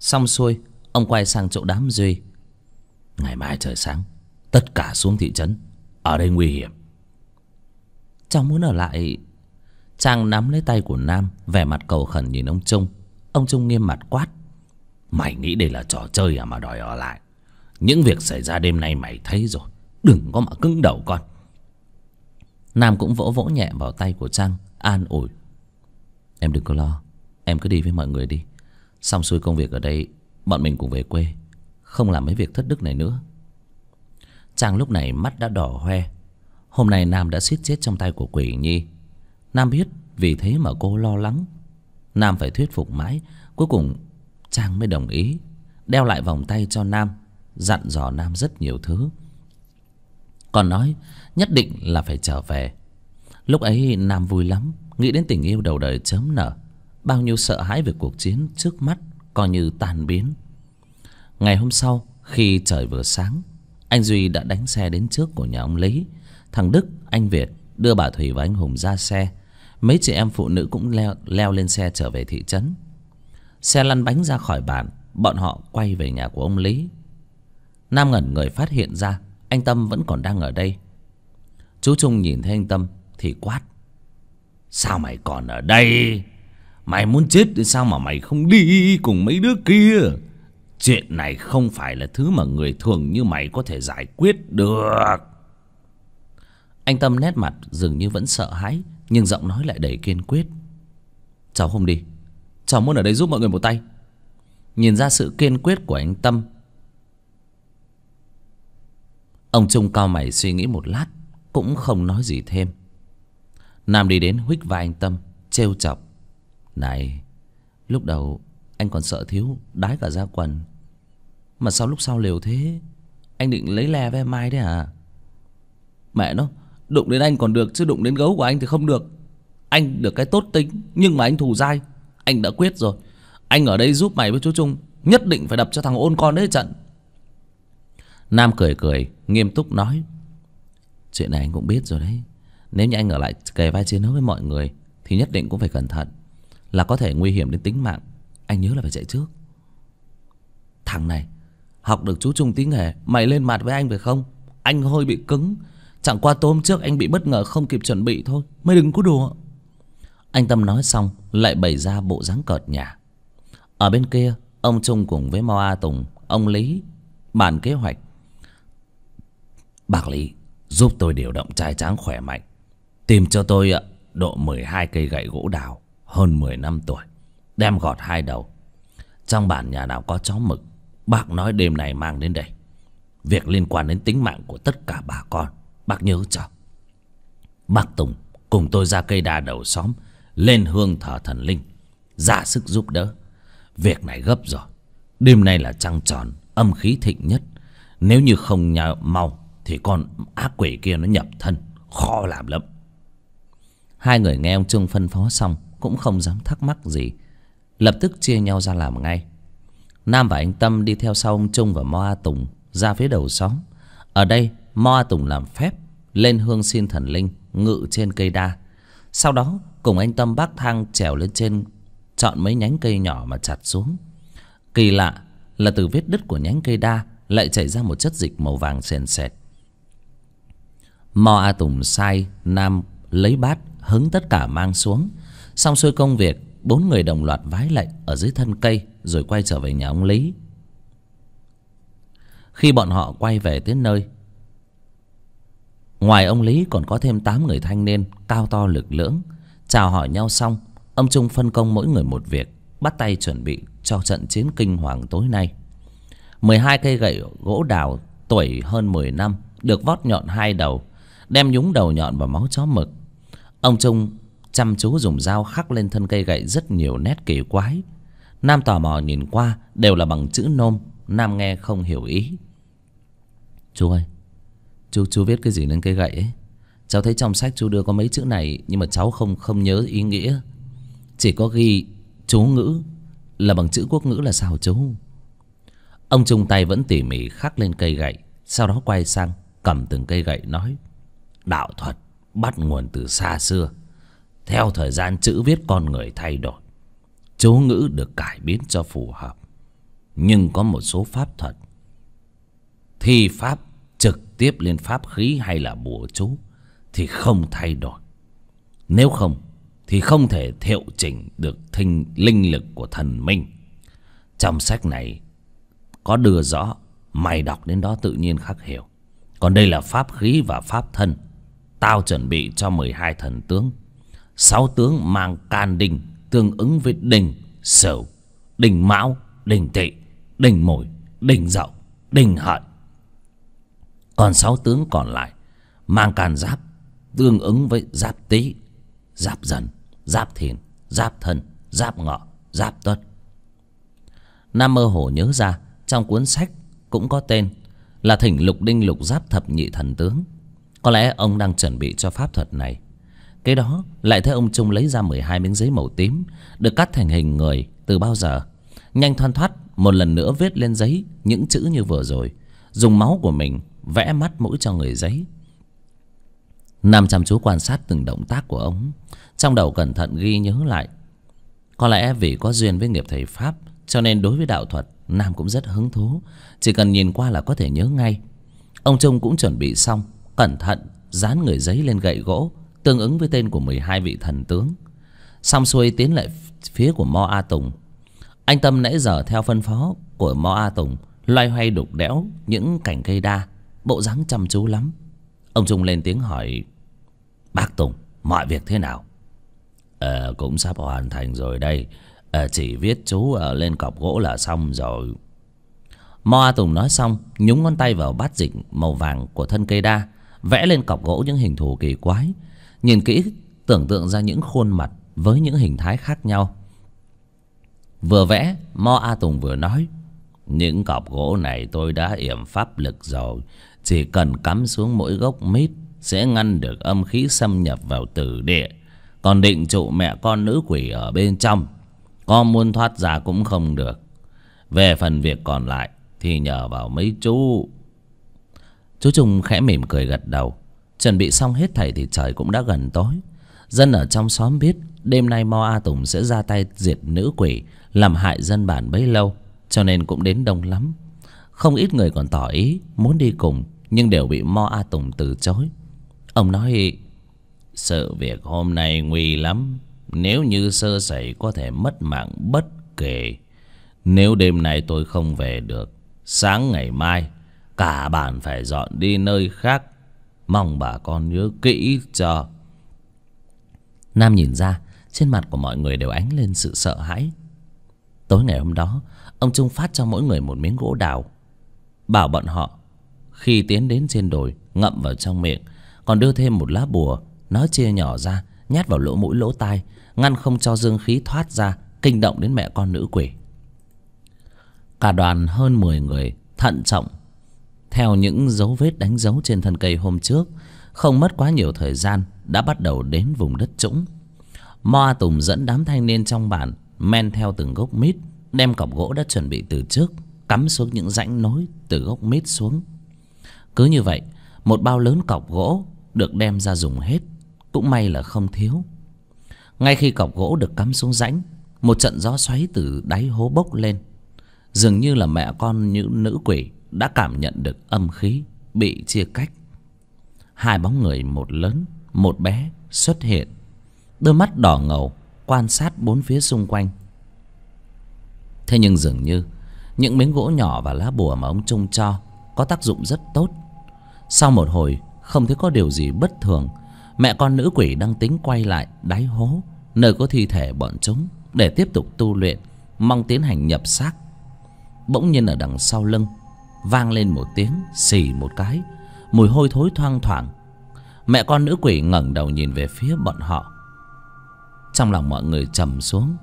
Xong xuôi, ông quay sang chỗ đám Duy. Ngày mai trời sáng, tất cả xuống thị trấn, ở đây nguy hiểm. Cháu muốn ở lại. Trang nắm lấy tay của Nam, vẻ mặt cầu khẩn nhìn ông Trung. Ông Trung nghiêm mặt quát. Mày nghĩ đây là trò chơi à mà đòi ở lại? Những việc xảy ra đêm nay mày thấy rồi, đừng có mà cứng đầu con. Nam cũng vỗ vỗ nhẹ vào tay của Trang, an ủi. Em đừng có lo, em cứ đi với mọi người đi. Xong xuôi công việc ở đây, bọn mình cùng về quê, không làm mấy việc thất đức này nữa. Trang lúc này mắt đã đỏ hoe. Hôm nay Nam đã suýt chết trong tay của Quỷ Nhi. Nam biết, vì thế mà cô lo lắng. Nam phải thuyết phục mãi, cuối cùng Trang mới đồng ý đeo lại vòng tay cho Nam, dặn dò Nam rất nhiều thứ. Còn nói nhất định là phải trở về. Lúc ấy Nam vui lắm, nghĩ đến tình yêu đầu đời chớm nở. Bao nhiêu sợ hãi về cuộc chiến trước mắt coi như tan biến. Ngày hôm sau, khi trời vừa sáng, anh Duy đã đánh xe đến trước của nhà ông Lý. Thằng Đức, anh Việt đưa bà Thủy và anh Hùng ra xe. Mấy chị em phụ nữ cũng leo lên xe trở về thị trấn. Xe lăn bánh ra khỏi bản, bọn họ quay về nhà của ông Lý. Nam ngẩn người phát hiện ra anh Tâm vẫn còn đang ở đây. Chú Trung nhìn thấy anh Tâm thì quát. Sao mày còn ở đây? Mày muốn chết thì sao mà mày không đi cùng mấy đứa kia? Chuyện này không phải là thứ mà người thường như mày có thể giải quyết được. Anh Tâm nét mặt dường như vẫn sợ hãi, nhưng giọng nói lại đầy kiên quyết. Cháu không đi, cháu muốn ở đây giúp mọi người một tay. Nhìn ra sự kiên quyết của anh Tâm, ông Trung cau mày suy nghĩ một lát, cũng không nói gì thêm. Nam đi đến huých vai anh Tâm, trêu chọc. Này, lúc đầu anh còn sợ thiếu đái cả ra quần, mà sao lúc sau liều thế? Anh định lấy le với em Mai đấy à? Mẹ nó, đụng đến anh còn được, chứ đụng đến gấu của anh thì không được. Anh được cái tốt tính, nhưng mà anh thù dai. Anh đã quyết rồi, anh ở đây giúp mày với chú Trung, nhất định phải đập cho thằng ôn con đấy trận. Nam cười cười, nghiêm túc nói. Chuyện này anh cũng biết rồi đấy. Nếu như anh ở lại kề vai chiến đấu với mọi người thì nhất định cũng phải cẩn thận, là có thể nguy hiểm đến tính mạng. Anh nhớ là phải chạy trước. Thằng này học được chú Trung tí nghề, mày lên mặt với anh phải không? Anh hơi bị cứng, chẳng qua tối trước anh bị bất ngờ không kịp chuẩn bị thôi, mày đừng có đùa. Anh Tâm nói xong lại bày ra bộ dáng cợt nhả. Ở bên kia, ông Trung cùng với Mao A Tùng, ông Lý bàn kế hoạch. Bác Lý, giúp tôi điều động trai tráng khỏe mạnh, tìm cho tôi độ 12 cây gậy gỗ đào hơn 10 năm tuổi, đem gọt 2 đầu. Trong bản nhà nào có chó mực, bác nói đêm này mang đến đây. Việc liên quan đến tính mạng của tất cả bà con, bác nhớ cho. Bác Tùng cùng tôi ra cây đa đầu xóm, lên hương thờ thần linh, ra sức giúp đỡ. Việc này gấp rồi, đêm nay là trăng tròn, âm khí thịnh nhất. Nếu như không mau thì con ác quỷ kia nó nhập thân, khó làm lắm. Hai người nghe ông Trung phân phó xong cũng không dám thắc mắc gì, lập tức chia nhau ra làm ngay. Nam và anh Tâm đi theo sau ông Trung và Mo A Tùng ra phía đầu xóm. Ở đây Mo A Tùng làm phép lên hương xin thần linh ngự trên cây đa. Sau đó cùng anh Tâm bác thang trèo lên trên, chọn mấy nhánh cây nhỏ mà chặt xuống. Kỳ lạ là từ vết đứt của nhánh cây đa lại chảy ra một chất dịch màu vàng sền sệt. Mo A Tùng sai Nam lấy bát hứng tất cả mang xuống. Xong xuôi công việc, 4 người đồng loạt vái lạy ở dưới thân cây rồi quay trở về nhà ông Lý. Khi bọn họ quay về tới nơi, ngoài ông Lý còn có thêm 8 người thanh niên cao to lực lưỡng. Chào hỏi nhau xong, ông Trung phân công mỗi người một việc, bắt tay chuẩn bị cho trận chiến kinh hoàng tối nay. 12 cây gậy gỗ đào tuổi hơn 10 năm được vót nhọn 2 đầu, đem nhúng đầu nhọn vào máu chó mực. Ông Trung chăm chú dùng dao khắc lên thân cây gậy rất nhiều nét kỳ quái. Nam tò mò nhìn qua, đều là bằng chữ nôm. Nam nghe không hiểu ý. Chú ơi, chú viết cái gì lên cây gậy ấy? Cháu thấy trong sách chú đưa có mấy chữ này, nhưng mà cháu không nhớ ý nghĩa. Chỉ có ghi chú ngữ là bằng chữ quốc ngữ là sao chú? Ông Trung tay vẫn tỉ mỉ khắc lên cây gậy, sau đó quay sang cầm từng cây gậy nói. Đạo thuật bắt nguồn từ xa xưa, theo thời gian chữ viết con người thay đổi, chú ngữ được cải biến cho phù hợp. Nhưng có một số pháp thuật thi pháp trực tiếp lên pháp khí hay là bùa chú thì không thay đổi. Nếu không thì không thể thiệu chỉnh được linh lực của thần minh. Trong sách này có đưa rõ, mày đọc đến đó tự nhiên khắc hiểu. Còn đây là pháp khí và pháp thân. Tao chuẩn bị cho 12 thần tướng. 6 tướng mang can đinh tương ứng với đinh Sửu, đinh Mão, đinh Tỵ, đinh Mùi, đinh Dậu, đinh Hợi. Còn 6 tướng còn lại mang can giáp tương ứng với giáp Tý, giáp Dần, giáp Thìn, giáp Thân, giáp Ngọ, giáp Tuất. Nam mơ hồ nhớ ra trong cuốn sách cũng có tên là Thỉnh Lục Đinh Lục Giáp Thập Nhị Thần Tướng. Có lẽ ông đang chuẩn bị cho pháp thuật này. Cái đó lại thấy ông Trung lấy ra 12 miếng giấy màu tím được cắt thành hình người từ bao giờ. Nhanh thoăn thoắt một lần nữa viết lên giấy những chữ như vừa rồi, dùng máu của mình vẽ mắt mũi cho người giấy. Nam chăm chú quan sát từng động tác của ông, trong đầu cẩn thận ghi nhớ lại. Có lẽ vì có duyên với nghiệp thầy pháp, cho nên đối với đạo thuật Nam cũng rất hứng thú. Chỉ cần nhìn qua là có thể nhớ ngay. Ông Trung cũng chuẩn bị xong, cẩn thận dán người giấy lên gậy gỗ tương ứng với tên của 12 vị thần tướng. Xong xuôi tiến lại phía của Mo A Tùng. Anh Tâm nãy giờ theo phân phó của Mo A Tùng loay hoay đục đẽo những cành cây đa, bộ dáng chăm chú lắm. Ông Trung lên tiếng hỏi: Bác Tùng, mọi việc thế nào? Cũng sắp hoàn thành rồi đây. Chỉ viết chú lên cọc gỗ là xong rồi. Mo A Tùng nói xong, nhúng ngón tay vào bát dịch màu vàng của thân cây đa, vẽ lên cọc gỗ những hình thù kỳ quái. Nhìn kỹ tưởng tượng ra những khuôn mặt với những hình thái khác nhau. Vừa vẽ, Mo A Tùng vừa nói: Những cọc gỗ này tôi đã yểm pháp lực rồi. Chỉ cần cắm xuống mỗi gốc mít sẽ ngăn được âm khí xâm nhập vào tử địa. Còn định trụ mẹ con nữ quỷ ở bên trong, có muốn thoát ra cũng không được. Về phần việc còn lại thì nhờ vào mấy chú. Chú Trung khẽ mỉm cười gật đầu. Chuẩn bị xong hết thảy thì trời cũng đã gần tối. Dân ở trong xóm biết đêm nay Mo A Tùng sẽ ra tay diệt nữ quỷ làm hại dân bản bấy lâu, cho nên cũng đến đông lắm. Không ít người còn tỏ ý muốn đi cùng, nhưng đều bị Mo A Tùng từ chối. Ông nói: Sự việc hôm nay nguy lắm. Nếu như sơ sẩy có thể mất mạng bất kể. Nếu đêm nay tôi không về được, sáng ngày mai cả bản phải dọn đi nơi khác. Mong bà con nhớ kỹ cho. Nam nhìn ra trên mặt của mọi người đều ánh lên sự sợ hãi. Tối ngày hôm đó, ông Trung phát cho mỗi người một miếng gỗ đào, bảo bọn họ khi tiến đến trên đồi ngậm vào trong miệng. Còn đưa thêm một lá bùa, nó chia nhỏ ra nhét vào lỗ mũi lỗ tai, ngăn không cho dương khí thoát ra kinh động đến mẹ con nữ quỷ. Cả đoàn hơn 10 người thận trọng theo những dấu vết đánh dấu trên thân cây hôm trước. Không mất quá nhiều thời gian đã bắt đầu đến vùng đất trũng. Mo A Tùng dẫn đám thanh niên trong bản men theo từng gốc mít, đem cọc gỗ đã chuẩn bị từ trước cắm xuống những rãnh nối từ gốc mít xuống. Cứ như vậy, một bao lớn cọc gỗ được đem ra dùng hết. Cũng may là không thiếu. Ngay khi cọc gỗ được cắm xuống rãnh, một trận gió xoáy từ đáy hố bốc lên. Dường như là mẹ con những nữ quỷ đã cảm nhận được âm khí bị chia cách. Hai bóng người, một lớn một bé, xuất hiện. Đôi mắt đỏ ngầu quan sát bốn phía xung quanh. Thế nhưng dường như những miếng gỗ nhỏ và lá bùa mà ông Trung cho có tác dụng rất tốt. Sau một hồi không thấy có điều gì bất thường, mẹ con nữ quỷ đang tính quay lại đáy hố nơi có thi thể bọn chúng để tiếp tục tu luyện, mong tiến hành nhập xác. Bỗng nhiên ở đằng sau lưng vang lên một tiếng xì một cái, mùi hôi thối thoang thoảng. Mẹ con nữ quỷ ngẩng đầu nhìn về phía bọn họ. Trong lòng mọi người trầm xuống.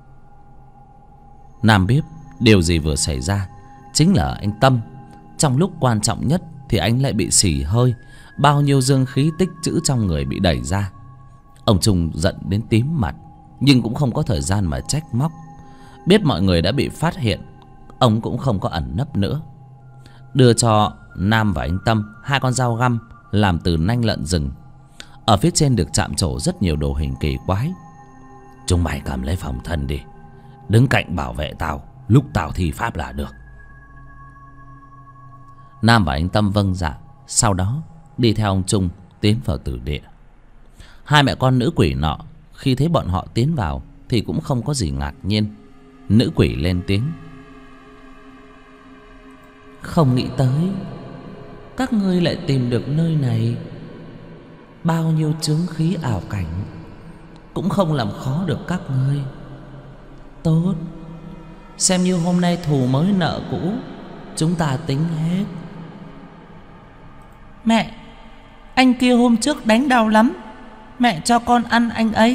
Nam biết điều gì vừa xảy ra. Chính là anh Tâm. Trong lúc quan trọng nhất thì anh lại bị xì hơi. Bao nhiêu dương khí tích trữ trong người bị đẩy ra. Ông Trung giận đến tím mặt, nhưng cũng không có thời gian mà trách móc. Biết mọi người đã bị phát hiện, ông cũng không có ẩn nấp nữa. Đưa cho Nam và anh Tâm 2 con dao găm làm từ nanh lợn rừng. Ở phía trên được chạm trổ rất nhiều đồ hình kỳ quái. Chúng mày cầm lấy phòng thân đi, đứng cạnh bảo vệ tao. lúc tao thi pháp là được. Nam và anh Tâm vâng dạ, sau đó đi theo ông Trung tiến vào tử địa. Hai mẹ con nữ quỷ nọ khi thấy bọn họ tiến vào thì cũng không có gì ngạc nhiên. Nữ quỷ lên tiếng: Không nghĩ tới các ngươi lại tìm được nơi này. Bao nhiêu chướng khí ảo cảnh cũng không làm khó được các ngươi. Tốt, xem như hôm nay thù mới nợ cũ chúng ta tính hết. Mẹ, anh kia hôm trước đánh đau lắm, mẹ cho con ăn anh ấy.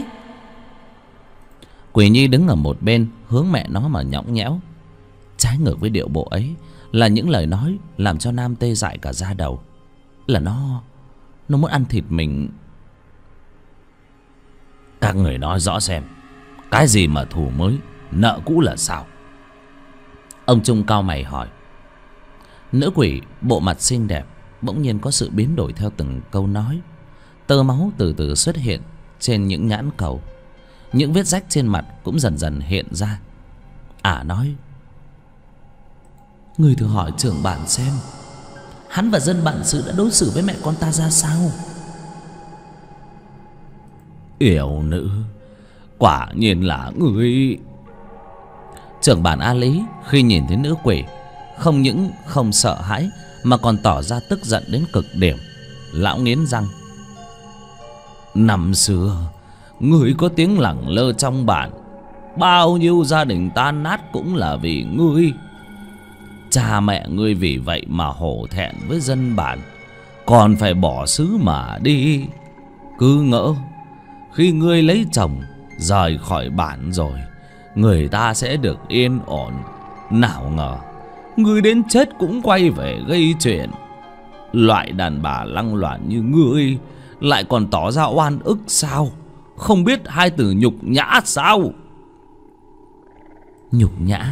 Quỷ Nhi đứng ở một bên hướng mẹ nó mà nhõng nhẽo. Trái ngược với điệu bộ ấy là những lời nói làm cho Nam tê dại cả da đầu. Là nó muốn ăn thịt mình. Các người nói rõ xem, cái gì mà thù mới nợ cũ là sao? Ông Trung cau mày hỏi. Nữ quỷ bộ mặt xinh đẹp bỗng nhiên có sự biến đổi theo từng câu nói. Tơ máu từ từ xuất hiện trên những nhãn cầu. Những vết rách trên mặt cũng dần dần hiện ra. Nói: Người thử hỏi trưởng bản xem, hắn và dân bản xứ đã đối xử với mẹ con ta ra sao? Yểu nữ, quả nhiên là người. Trưởng bản A Lý khi nhìn thấy nữ quỷ không những không sợ hãi mà còn tỏ ra tức giận đến cực điểm. Lão nghiến răng: Năm xưa người có tiếng lẳng lơ trong bản, bao nhiêu gia đình tan nát cũng là vì ngươi. Cha mẹ ngươi vì vậy mà hổ thẹn với dân bản, còn phải bỏ xứ mà đi. Cứ ngỡ khi ngươi lấy chồng rời khỏi bản rồi, người ta sẽ được yên ổn. Nào ngờ ngươi đến chết cũng quay về gây chuyện. Loại đàn bà lăng loạn như ngươi lại còn tỏ ra oan ức sao? Không biết hai từ nhục nhã sao? Nhục nhã?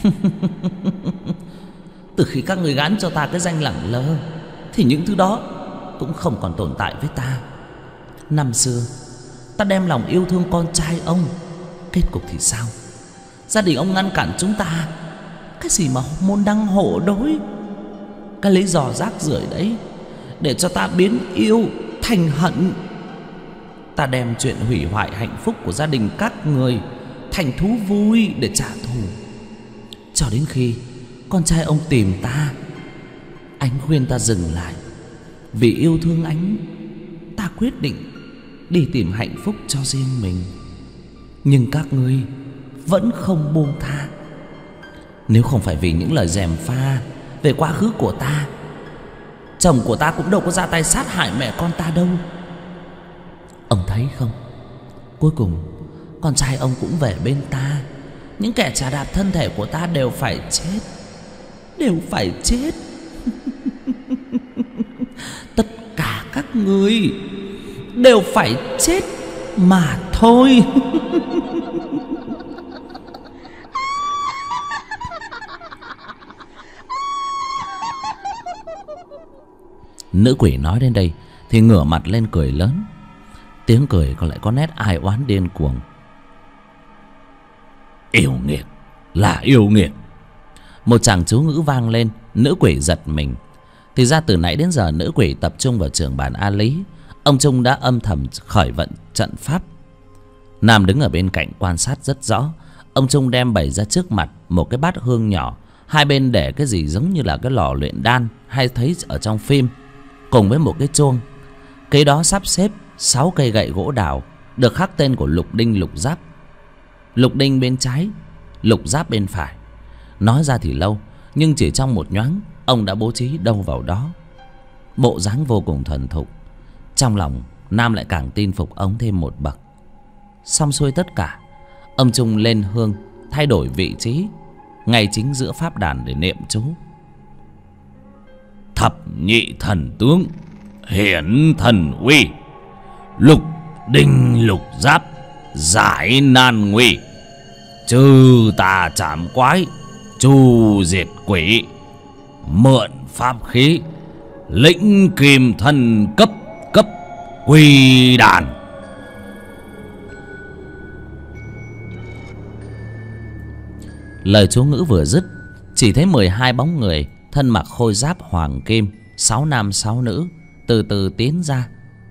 Từ khi các người gán cho ta cái danh lẳng lơ thì những thứ đó cũng không còn tồn tại với ta. Năm xưa ta đem lòng yêu thương con trai ông, kết cục thì sao? Gia đình ông ngăn cản chúng ta. Cái gì mà môn đăng hộ đối, cái lý do rác rưởi đấy để cho ta biến yêu thành hận. Ta đem chuyện hủy hoại hạnh phúc của gia đình các người thành thú vui để trả thù. Cho đến khi con trai ông tìm ta, anh khuyên ta dừng lại. Vì yêu thương anh, ta quyết định đi tìm hạnh phúc cho riêng mình. Nhưng các ngươi vẫn không buông tha. Nếu không phải vì những lời gièm pha về quá khứ của ta, chồng của ta cũng đâu có ra tay sát hại mẹ con ta đâu. Ông thấy không, cuối cùng con trai ông cũng về bên ta. Những kẻ chà đạp thân thể của ta đều phải chết. Đều phải chết. Tất cả các ngươi đều phải chết mà thôi. Nữ quỷ nói đến đây thì ngửa mặt lên cười lớn. Tiếng cười còn lại có nét ai oán điên cuồng. Yêu nghiệt là yêu nghiệt. Một tràng chú ngữ vang lên. Nữ quỷ giật mình. Thì ra từ nãy đến giờ nữ quỷ tập trung vào trưởng bản A Lý. Ông Trung đã âm thầm khởi vận trận pháp. Nam đứng ở bên cạnh quan sát rất rõ. Ông Trung đem bày ra trước mặt một cái bát hương nhỏ, hai bên để cái gì giống như là cái lò luyện đan hay thấy ở trong phim, cùng với một cái chuông. Kế đó sắp xếp 6 cây gậy gỗ đào được khắc tên của Lục Đinh Lục Giáp. Lục Đinh bên trái, Lục Giáp bên phải. Nói ra thì lâu, nhưng chỉ trong một nhoáng ông đã bố trí đâu vào đó. Bộ dáng vô cùng thuần thục. Trong lòng Nam lại càng tin phục ông thêm một bậc. Xong xuôi tất cả, ông Trung lên hương thay đổi vị trí ngay chính giữa pháp đàn để niệm chú. Thập nhị thần tướng hiển thần uy, Lục Đinh Lục Giáp giải nan nguy, trừ tà trảm quái, chu diệt quỷ, mượn pháp khí, lĩnh kim thần cấp cấp quy đàn. Lời chú ngữ vừa dứt, chỉ thấy 12 bóng người thân mặc khôi giáp hoàng kim, 6 nam 6 nữ từ từ tiến ra.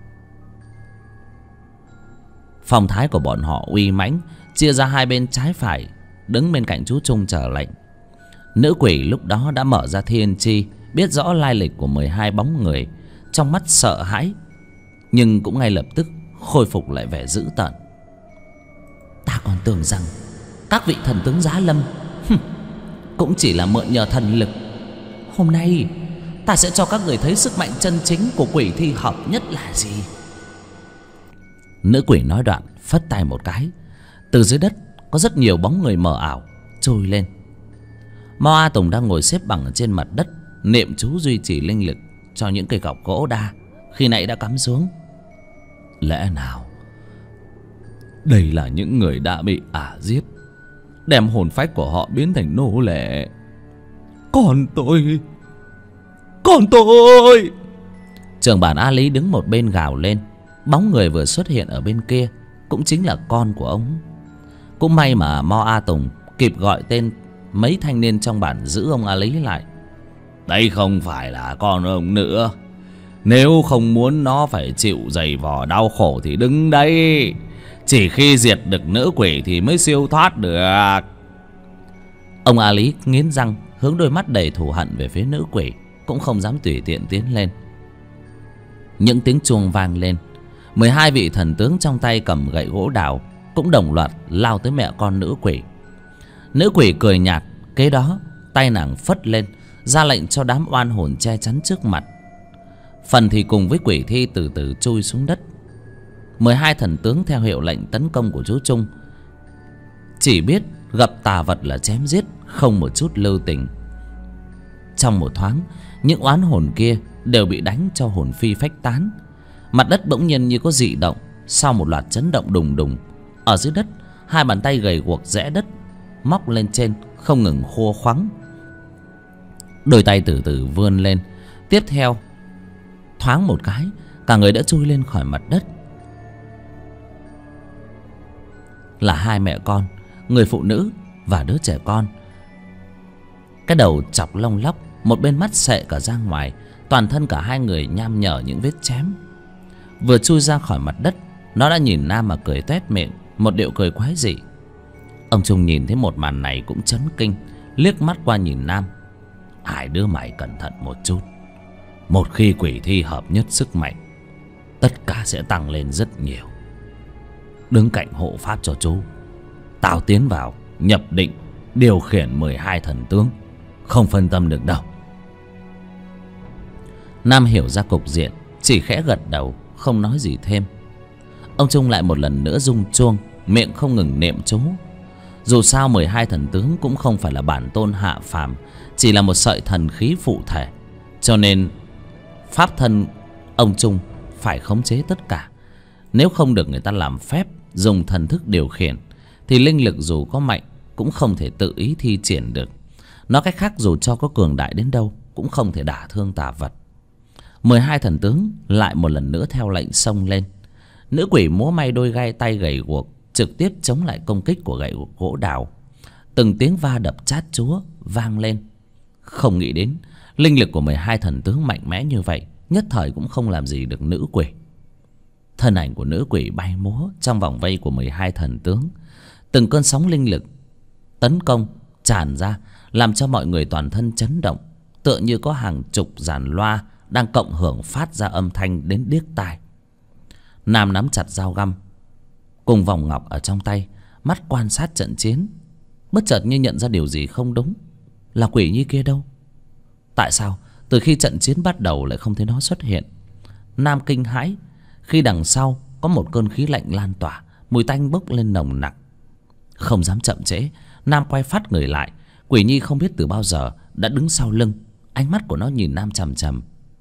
Phong thái của bọn họ uy mãnh, chia ra hai bên trái phải, đứng bên cạnh chú Trung chờ lệnh. Nữ quỷ lúc đó đã mở ra thiên chi, biết rõ lai lịch của 12 bóng người, trong mắt sợ hãi, nhưng cũng ngay lập tức khôi phục lại vẻ dữ tợn. Ta còn tưởng rằng các vị thần tướng giá lâm cũng chỉ là mượn nhờ thần lực. Hôm nay ta sẽ cho các người thấy sức mạnh chân chính của quỷ thi hợp nhất là gì. Nữ quỷ nói đoạn phất tay một cái, từ dưới đất có rất nhiều bóng người mờ ảo trôi lên. Mao A Tùng đang ngồi xếp bằng trên mặt đất, niệm chú duy trì linh lực cho những cây cọc gỗ đa khi nãy đã cắm xuống. Lẽ nào đây là những người đã bị ả giết, đem hồn phách của họ biến thành nô lệ? Còn tôi. Trưởng bản A Lý đứng một bên gào lên. Bóng người vừa xuất hiện ở bên kia cũng chính là con của ông. Cũng may mà Mo A Tùng kịp gọi tên mấy thanh niên trong bản giữ ông A Lý lại. Đây không phải là con ông nữa. Nếu không muốn nó phải chịu giày vò đau khổ thì đứng đây. Chỉ khi diệt được nữ quỷ thì mới siêu thoát được. Ông A Lý nghiến răng, hướng đôi mắt đầy thù hận về phía nữ quỷ, cũng không dám tùy tiện tiến lên. Những tiếng chuông vang lên, 12 vị thần tướng trong tay cầm gậy gỗ đào cũng đồng loạt lao tới mẹ con nữ quỷ. Nữ quỷ cười nhạt, kế đó tay nàng phất lên, ra lệnh cho đám oan hồn che chắn trước mặt. Phần thì cùng với quỷ thi từ từ chui xuống đất. 12 thần tướng theo hiệu lệnh tấn công của chú Trung, chỉ biết gặp tà vật là chém giết, không một chút lưu tình. Trong một thoáng, những oán hồn kia đều bị đánh cho hồn phi phách tán. Mặt đất bỗng nhiên như có dị động. Sau một loạt chấn động đùng đùng, ở dưới đất, hai bàn tay gầy guộc rẽ đất móc lên trên, không ngừng khô khoắng. Đôi tay từ từ vươn lên. Tiếp theo, thoáng một cái, cả người đã trôi lên khỏi mặt đất. Là hai mẹ con, người phụ nữ và đứa trẻ con. Cái đầu chọc lông lóc, một bên mắt xệ cả ra ngoài, toàn thân cả hai người nham nhở những vết chém. Vừa chui ra khỏi mặt đất, nó đã nhìn Nam mà cười toét miệng, một điệu cười quái dị. Ông Trung nhìn thấy một màn này cũng chấn kinh, liếc mắt qua nhìn Nam. Hai đứa mày cẩn thận một chút. Một khi quỷ thi hợp nhất sức mạnh, tất cả sẽ tăng lên rất nhiều. Đứng cạnh hộ pháp cho chú. Tao tiến vào nhập định điều khiển 12 thần tướng, không phân tâm được đâu. Nam hiểu ra cục diện, chỉ khẽ gật đầu, không nói gì thêm. Ông Trung lại một lần nữa rung chuông, miệng không ngừng niệm chú. Dù sao 12 thần tướng cũng không phải là bản tôn hạ phàm, chỉ là một sợi thần khí phụ thể, cho nên pháp thân ông Trung phải khống chế tất cả. Nếu không được người ta làm phép dùng thần thức điều khiển, thì linh lực dù có mạnh cũng không thể tự ý thi triển được. Nói cách khác, dù cho có cường đại đến đâu cũng không thể đả thương tà vật. 12 thần tướng lại một lần nữa theo lệnh xông lên. Nữ quỷ múa may đôi gai tay gầy guộc, trực tiếp chống lại công kích của gậy gỗ đào. Từng tiếng va đập chát chúa vang lên. Không nghĩ đến linh lực của 12 thần tướng mạnh mẽ như vậy, nhất thời cũng không làm gì được nữ quỷ. Thân ảnh của nữ quỷ bay múa trong vòng vây của 12 thần tướng. Từng cơn sóng linh lực tấn công tràn ra, làm cho mọi người toàn thân chấn động, tựa như có hàng chục dàn loa đang cộng hưởng phát ra âm thanh đến điếc tai. Nam nắm chặt dao găm cùng vòng ngọc ở trong tay, mắt quan sát trận chiến. Bất chợt như nhận ra điều gì không đúng. Là quỷ nhi kia đâu? Tại sao từ khi trận chiến bắt đầu lại không thấy nó xuất hiện? Nam kinh hãi khi đằng sau có một cơn khí lạnh lan tỏa, mùi tanh bốc lên nồng nặc. Không dám chậm trễ, Nam quay phát người lại. Quỷ nhi không biết từ bao giờ đã đứng sau lưng, ánh mắt của nó nhìn Nam chằm chằm.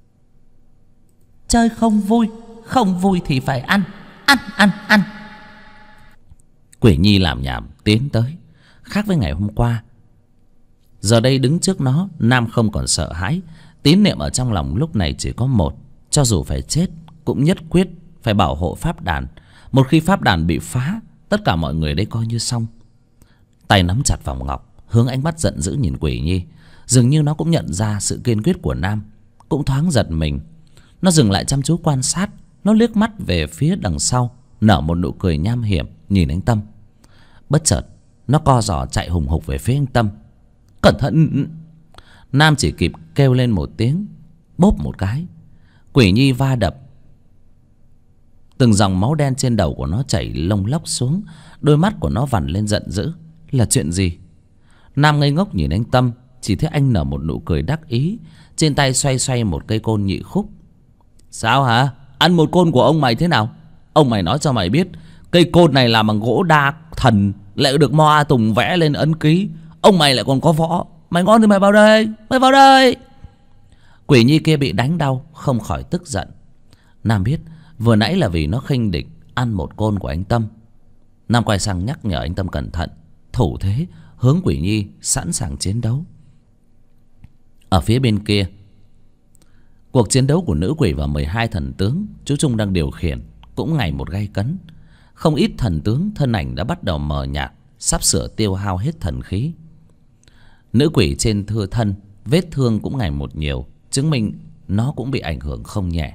Chơi không vui, không vui thì phải ăn. Ăn. Quỷ nhi làm nhảm tiến tới. Khác với ngày hôm qua, giờ đây đứng trước nó, Nam không còn sợ hãi. Tín niệm ở trong lòng lúc này chỉ có một: cho dù phải chết cũng nhất quyết phải bảo hộ pháp đàn. Một khi pháp đàn bị phá, tất cả mọi người đây coi như xong. Tay nắm chặt vòng ngọc, hướng ánh mắt giận dữ nhìn Quỷ Nhi. Dường như nó cũng nhận ra sự kiên quyết của Nam, cũng thoáng giật mình. Nó dừng lại chăm chú quan sát. Nó liếc mắt về phía đằng sau, nở một nụ cười nham hiểm nhìn anh Tâm. Bất chợt nó co giò chạy hùng hục về phía anh Tâm. Cẩn thận! Nam chỉ kịp kêu lên một tiếng, bốp một cái. Quỷ Nhi va đập, từng dòng máu đen trên đầu của nó chảy lông lốc xuống. Đôi mắt của nó vằn lên giận dữ. Là chuyện gì? Nam ngây ngốc nhìn anh Tâm, chỉ thấy anh nở một nụ cười đắc ý, trên tay xoay xoay một cây côn nhị khúc. Sao hả? Ăn một côn của ông mày thế nào? Ông mày nói cho mày biết, cây côn này làm bằng gỗ đa thần, lại được Mo A Tùng vẽ lên ấn ký. Ông mày lại còn có võ. Mày ngon thì mày vào đây, mày vào đây. Quỷ Nhi kia bị đánh đau, không khỏi tức giận. Nam biết vừa nãy là vì nó khinh địch ăn một côn của anh Tâm. Nam quay sang nhắc nhở anh Tâm cẩn thận, thủ thế hướng Quỷ Nhi sẵn sàng chiến đấu. Ở phía bên kia, cuộc chiến đấu của nữ quỷ và 12 thần tướng chú Trung đang điều khiển cũng ngày một gay cấn. Không ít thần tướng thân ảnh đã bắt đầu mờ nhạt, sắp sửa tiêu hao hết thần khí. Nữ quỷ trên thưa thân, vết thương cũng ngày một nhiều, chứng minh nó cũng bị ảnh hưởng không nhẹ.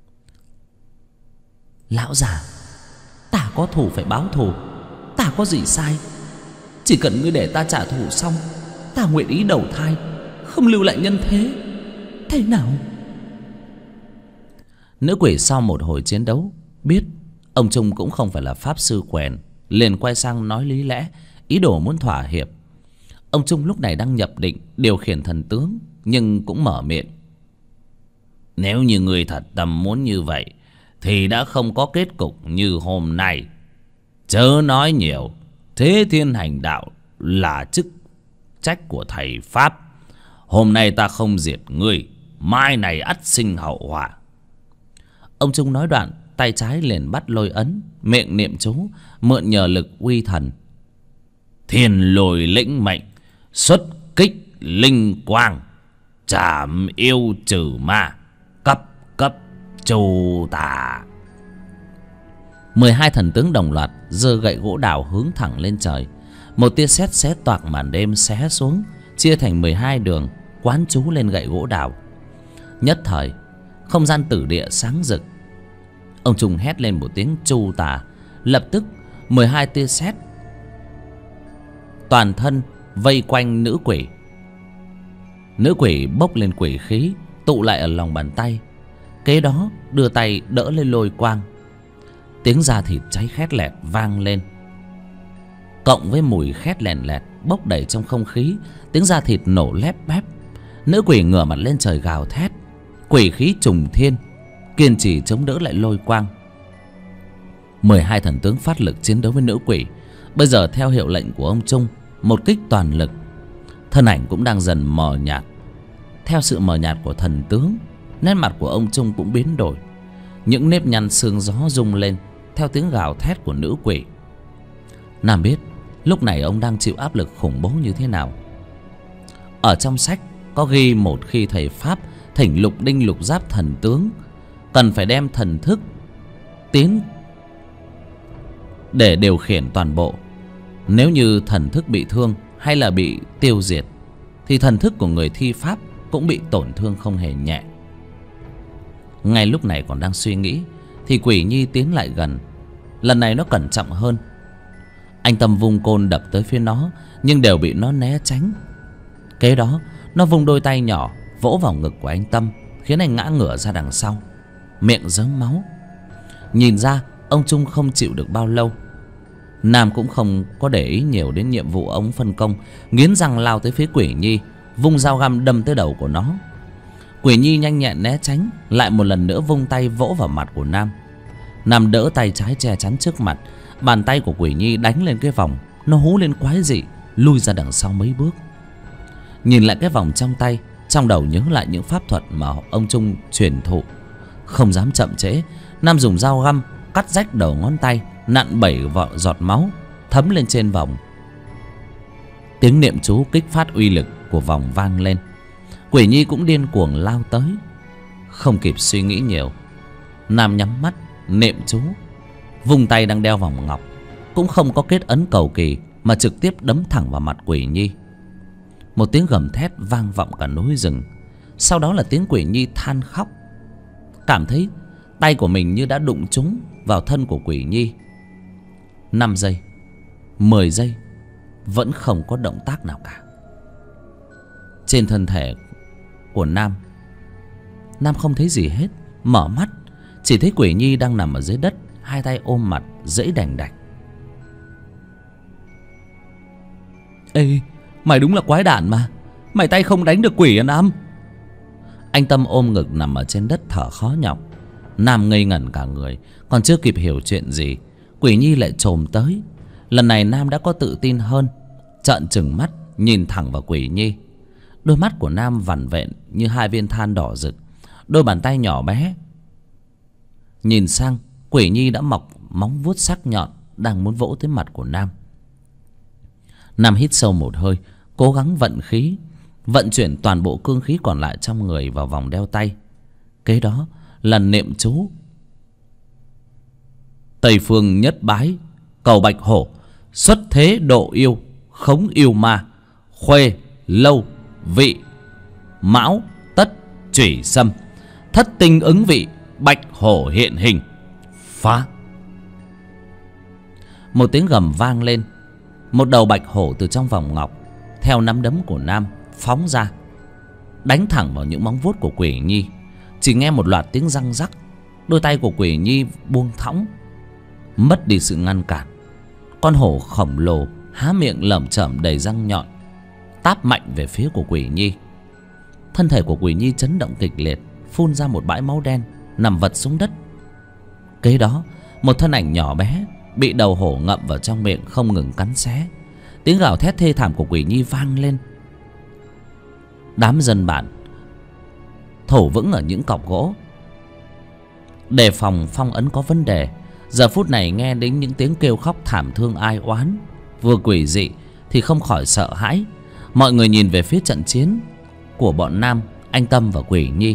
Lão già, ta có thù phải báo thù. Ta có gì sai? Chỉ cần ngươi để ta trả thù xong, ta nguyện ý đầu thai, không lưu lại nhân thế. Thế nào? Nữ quỷ sau một hồi chiến đấu biết ông Trung cũng không phải là pháp sư quèn, liền quay sang nói lý lẽ, ý đồ muốn thỏa hiệp. Ông Trung lúc này đang nhập định điều khiển thần tướng, nhưng cũng mở miệng. Nếu như người thật tâm muốn như vậy thì đã không có kết cục như hôm nay. Chớ nói nhiều, thế thiên hành đạo là chức trách của thầy Pháp. Hôm nay ta không diệt ngươi, mai này ắt sinh hậu họa. Ông Trung nói đoạn, tay trái liền bắt lôi ấn, miệng niệm chú, mượn nhờ lực uy thần. Thiên lôi lĩnh mệnh, xuất kích linh quang, trảm yêu trừ ma, cấp cấp chu tà. 12 thần tướng đồng loạt giơ gậy gỗ đào hướng thẳng lên trời. Một tia sét xé toạc màn đêm xé xuống, chia thành 12 đường, quán chú lên gậy gỗ đào. Nhất thời không gian tử địa sáng rực. Ông Trung hét lên một tiếng chu tà, lập tức 12 tia sét toàn thân vây quanh nữ quỷ. Nữ quỷ bốc lên quỷ khí tụ lại ở lòng bàn tay, kế đó đưa tay đỡ lên lôi quang. Tiếng da thịt cháy khét lẹt vang lên, cộng với mùi khét lèn lẹt bốc đầy trong không khí, tiếng da thịt nổ lép bép. Nữ quỷ ngửa mặt lên trời gào thét, quỷ khí trùng thiên, kiên trì chống đỡ lại lôi quang. 12 thần tướng phát lực chiến đấu với nữ quỷ. Bây giờ theo hiệu lệnh của ông Trung, một kích toàn lực. Thân ảnh cũng đang dần mờ nhạt. Theo sự mờ nhạt của thần tướng, nét mặt của ông Trung cũng biến đổi. Những nếp nhăn sương gió rung lên theo tiếng gào thét của nữ quỷ. Nam biết lúc này ông đang chịu áp lực khủng bố như thế nào. Ở trong sách có ghi một khi thầy Pháp thỉnh lục đinh lục giáp thần tướng, cần phải đem thần thức tiến để điều khiển toàn bộ. Nếu như thần thức bị thương hay là bị tiêu diệt thì thần thức của người thi pháp cũng bị tổn thương không hề nhẹ. Ngay lúc này còn đang suy nghĩ thì Quỷ Nhi tiến lại gần. Lần này nó cẩn trọng hơn. Anh Tâm vung côn đập tới phía nó, nhưng đều bị nó né tránh. Kế đó nó vung đôi tay nhỏ vỗ vào ngực của anh Tâm, khiến anh ngã ngửa ra đằng sau, miệng rớm máu. Nhìn ra ông Trung không chịu được bao lâu. Nam cũng không có để ý nhiều đến nhiệm vụ ông phân công, nghiến răng lao tới phía Quỷ Nhi, vung dao găm đâm tới đầu của nó. Quỷ Nhi nhanh nhẹn né tránh, lại một lần nữa vung tay vỗ vào mặt của Nam. Nam đỡ tay trái che chắn trước mặt. Bàn tay của Quỷ Nhi đánh lên cái vòng, nó hú lên quái dị, lui ra đằng sau mấy bước. Nhìn lại cái vòng trong tay, trong đầu nhớ lại những pháp thuật mà ông Trung truyền thụ. Không dám chậm trễ, Nam dùng dao găm cắt rách đầu ngón tay, nặn 7 giọt máu thấm lên trên vòng. Tiếng niệm chú kích phát uy lực của vòng vang lên. Quỷ Nhi cũng điên cuồng lao tới. Không kịp suy nghĩ nhiều, Nam nhắm mắt niệm chú, vùng tay đang đeo vòng ngọc cũng không có kết ấn cầu kỳ, mà trực tiếp đấm thẳng vào mặt Quỷ Nhi. Một tiếng gầm thét vang vọng cả núi rừng. Sau đó là tiếng Quỷ Nhi than khóc, cảm thấy tay của mình như đã đụng trúng vào thân của Quỷ Nhi. 5 giây, 10 giây vẫn không có động tác nào cả. Trên thân thể của Nam không thấy gì hết. Mở mắt chỉ thấy Quỷ Nhi đang nằm ở dưới đất, hai tay ôm mặt dãy đành đạch. Ê, mày đúng là quái đản mà. Mày tay không đánh được quỷ à Nam? Anh Tâm ôm ngực nằm ở trên đất thở khó nhọc. Nam ngây ngẩn cả người, còn chưa kịp hiểu chuyện gì, Quỷ Nhi lại chồm tới. Lần này Nam đã có tự tin hơn, trợn trừng mắt nhìn thẳng vào Quỷ Nhi. Đôi mắt của Nam vằn vện như hai viên than đỏ rực. Đôi bàn tay nhỏ bé nhìn sang Quỷ Nhi đã mọc móng vuốt sắc nhọn, đang muốn vỗ tới mặt của Nam. Nam hít sâu một hơi, cố gắng vận khí, vận chuyển toàn bộ cương khí còn lại trong người vào vòng đeo tay. Kế đó là niệm chú: Tây phương nhất bái, cầu bạch hổ, xuất thế độ yêu, khống yêu ma, khuê lâu vị, mão tất chủy xâm, thất tinh ứng vị, bạch hổ hiện hình, phá. Một tiếng gầm vang lên. Một đầu bạch hổ từ trong vòng ngọc theo nắm đấm của Nam phóng ra, đánh thẳng vào những móng vuốt của Quỷ Nhi. Chỉ nghe một loạt tiếng răng rắc, đôi tay của Quỷ Nhi buông thõng, mất đi sự ngăn cản. Con hổ khổng lồ há miệng lởm chởm đầy răng nhọn, táp mạnh về phía của Quỷ Nhi. Thân thể của Quỷ Nhi chấn động kịch liệt, phun ra một bãi máu đen, nằm vật xuống đất. Kế đó một thân ảnh nhỏ bé bị đầu hổ ngậm vào trong miệng, không ngừng cắn xé. Tiếng gào thét thê thảm của Quỷ Nhi vang lên. Đám dân bản thổ vững ở những cọc gỗ, đề phòng phong ấn có vấn đề. Giờ phút này nghe đến những tiếng kêu khóc thảm thương ai oán, vừa quỷ dị thì không khỏi sợ hãi. Mọi người nhìn về phía trận chiến của bọn Nam, anh Tâm và Quỷ Nhi.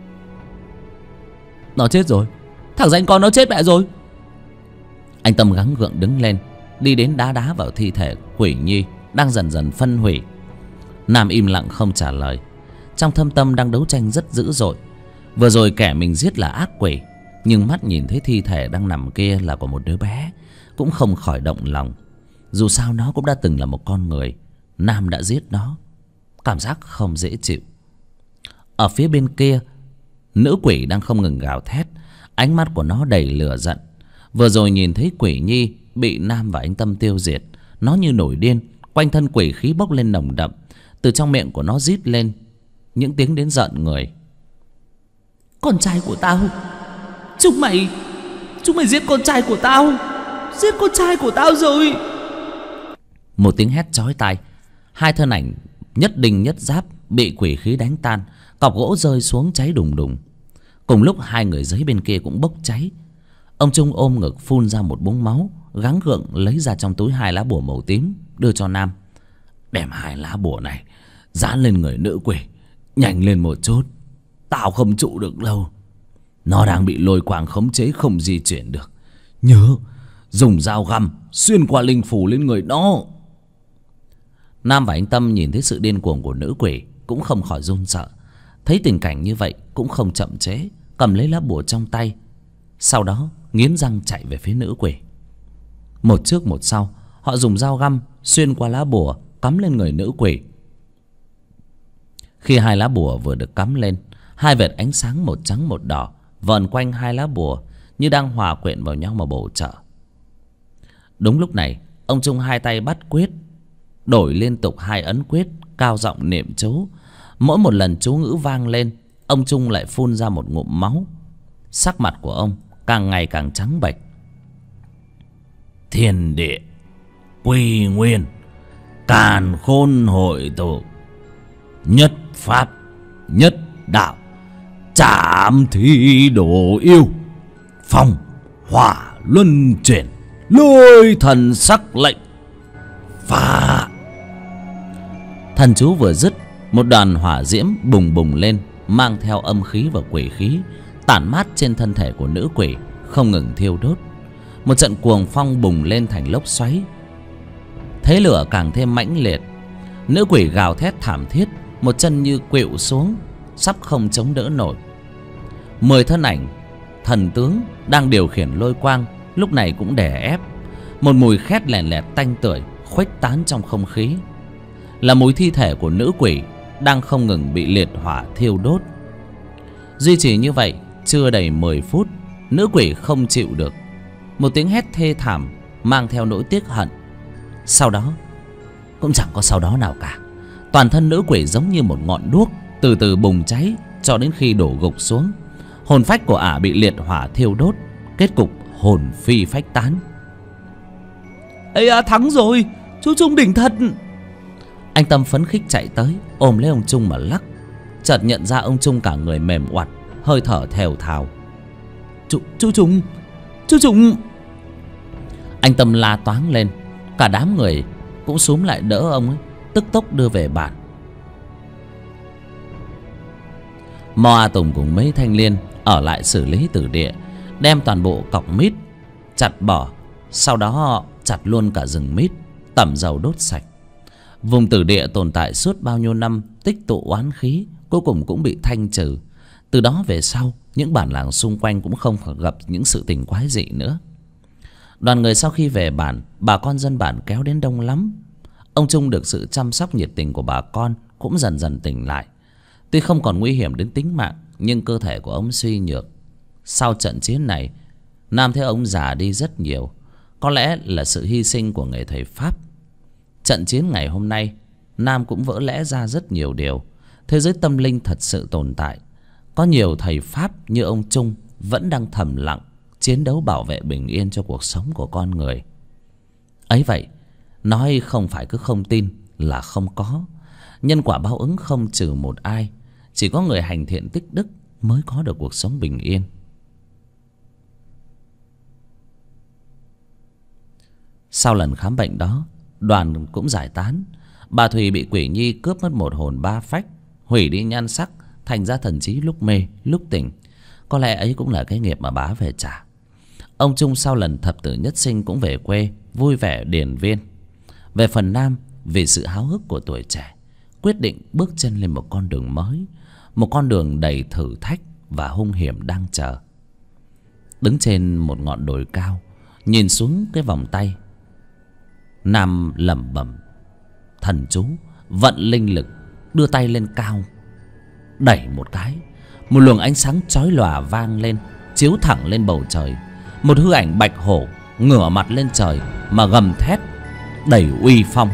Nó chết rồi, thằng danh con nó chết mẹ rồi. Anh Tâm gắng gượng đứng lên, đi đến đá đá vào thi thể Quỷ Nhi đang dần dần phân hủy. Nam im lặng không trả lời. Trong thâm tâm đang đấu tranh rất dữ dội. Vừa rồi kẻ mình giết là ác quỷ, nhưng mắt nhìn thấy thi thể đang nằm kia là của một đứa bé, cũng không khỏi động lòng. Dù sao nó cũng đã từng là một con người. Nam đã giết nó, cảm giác không dễ chịu. Ở phía bên kia, nữ quỷ đang không ngừng gào thét, ánh mắt của nó đầy lửa giận. Vừa rồi nhìn thấy Quỷ Nhi bị Nam và anh Tâm tiêu diệt, nó như nổi điên, quanh thân quỷ khí bốc lên nồng đậm. Từ trong miệng của nó rít lên những tiếng đến giận người. Con trai của tao, chúng mày giết con trai của tao, giết con trai của tao rồi. Một tiếng hét chói tai. Hai thân ảnh nhất đinh nhất giáp bị quỷ khí đánh tan, cọc gỗ rơi xuống cháy đùng đùng. Cùng lúc hai người giấy bên kia cũng bốc cháy. Ông Trung ôm ngực phun ra một búng máu, gắng gượng lấy ra trong túi 2 lá bùa màu tím đưa cho Nam. Đem 2 lá bùa này dán lên người nữ quỷ, nhanh lên một chút, tao không trụ được lâu. Nó đang bị lôi quang khống chế, không di chuyển được. Nhớ dùng dao găm xuyên qua linh phù lên người nó. Nam và anh Tâm nhìn thấy sự điên cuồng của nữ quỷ cũng không khỏi run sợ. Thấy tình cảnh như vậy cũng không chậm chế, cầm lấy lá bùa trong tay, sau đó nghiến răng chạy về phía nữ quỷ. Một trước một sau, họ dùng dao găm xuyên qua lá bùa cắm lên người nữ quỷ. Khi 2 lá bùa vừa được cắm lên, 2 vệt ánh sáng một trắng một đỏ vờn quanh 2 lá bùa như đang hòa quyện vào nhau mà bổ trợ. Đúng lúc này, ông Trung 2 tay bắt quyết, đổi liên tục 2 ấn quyết, cao giọng niệm chú. Mỗi một lần chú ngữ vang lên, ông Trung lại phun ra một ngụm máu. Sắc mặt của ông càng ngày càng trắng bệch. Thiên địa quy nguyên, càn khôn hội tụ, nhất pháp nhất đạo, trảm thi đổ yêu, phong hỏa luân chuyển, lôi thần sắc lệnh, phá. Thần chú vừa dứt, một đoàn hỏa diễm bùng bùng lên, mang theo âm khí và quỷ khí, tản mát trên thân thể của nữ quỷ, không ngừng thiêu đốt. Một trận cuồng phong bùng lên thành lốc xoáy, thế lửa càng thêm mãnh liệt. Nữ quỷ gào thét thảm thiết, một chân như khuỵu xuống, sắp không chống đỡ nổi. 10 thân ảnh thần tướng đang điều khiển lôi quang lúc này cũng đè ép. Một mùi khét lẹn lẹt tanh tưởi khuếch tán trong không khí, là mùi thi thể của nữ quỷ đang không ngừng bị liệt hỏa thiêu đốt. Duy trì như vậy chưa đầy 10 phút, nữ quỷ không chịu được, một tiếng hét thê thảm mang theo nỗi tiếc hận. Sau đó cũng chẳng có sau đó nào cả. Toàn thân nữ quỷ giống như một ngọn đuốc từ từ bùng cháy cho đến khi đổ gục xuống. Hồn phách của ả bị liệt hỏa thiêu đốt, kết cục hồn phi phách tán. Ây à, thắng rồi, chú Trung đỉnh thật. Anh Tâm phấn khích chạy tới ôm lấy ông Trung mà lắc. Chợt nhận ra ông Trung cả người mềm oặt, hơi thở thều thào. Chú Trung. Anh Tâm la toáng lên. Cả đám người cũng xúm lại đỡ ông ấy, tức tốc đưa về bản. Mo A Tùng cùng mấy thanh niên ở lại xử lý tử địa, đem toàn bộ cọc mít chặt bỏ, sau đó chặt luôn cả rừng mít, tẩm dầu đốt sạch. Vùng tử địa tồn tại suốt bao nhiêu năm tích tụ oán khí cuối cùng cũng bị thanh trừ. Từ đó về sau, những bản làng xung quanh cũng không gặp những sự tình quái dị nữa. Đoàn người sau khi về bản, bà con dân bản kéo đến đông lắm. Ông Trung được sự chăm sóc nhiệt tình của bà con cũng dần dần tỉnh lại. Tuy không còn nguy hiểm đến tính mạng, nhưng cơ thể của ông suy nhược. Sau trận chiến này, Nam thấy ông già đi rất nhiều. Có lẽ là sự hy sinh của người thầy Pháp. Trận chiến ngày hôm nay, Nam cũng vỡ lẽ ra rất nhiều điều. Thế giới tâm linh thật sự tồn tại. Có nhiều thầy Pháp như ông Trung vẫn đang thầm lặng chiến đấu bảo vệ bình yên cho cuộc sống của con người. Ấy vậy, nói không phải cứ không tin là không có. Nhân quả báo ứng không trừ một ai. Chỉ có người hành thiện tích đức mới có được cuộc sống bình yên. Sau lần khám bệnh đó, đoàn cũng giải tán. Bà Thùy bị quỷ nhi cướp mất một hồn ba phách, hủy đi nhan sắc, thành ra thần trí lúc mê lúc tỉnh. Có lẽ ấy cũng là cái nghiệp mà bá về trả. Ông Trung sau lần thập tử nhất sinh cũng về quê vui vẻ điền viên. Về phần Nam, vì sự háo hức của tuổi trẻ, quyết định bước chân lên một con đường mới, một con đường đầy thử thách và hung hiểm đang chờ. Đứng trên một ngọn đồi cao, nhìn xuống cái vòng tay, Nam lẩm bẩm thần chú, vận linh lực, đưa tay lên cao, đẩy một cái, một luồng ánh sáng chói lòa vang lên, chiếu thẳng lên bầu trời. Một hư ảnh bạch hổ ngửa mặt lên trời mà gầm thét đầy uy phong.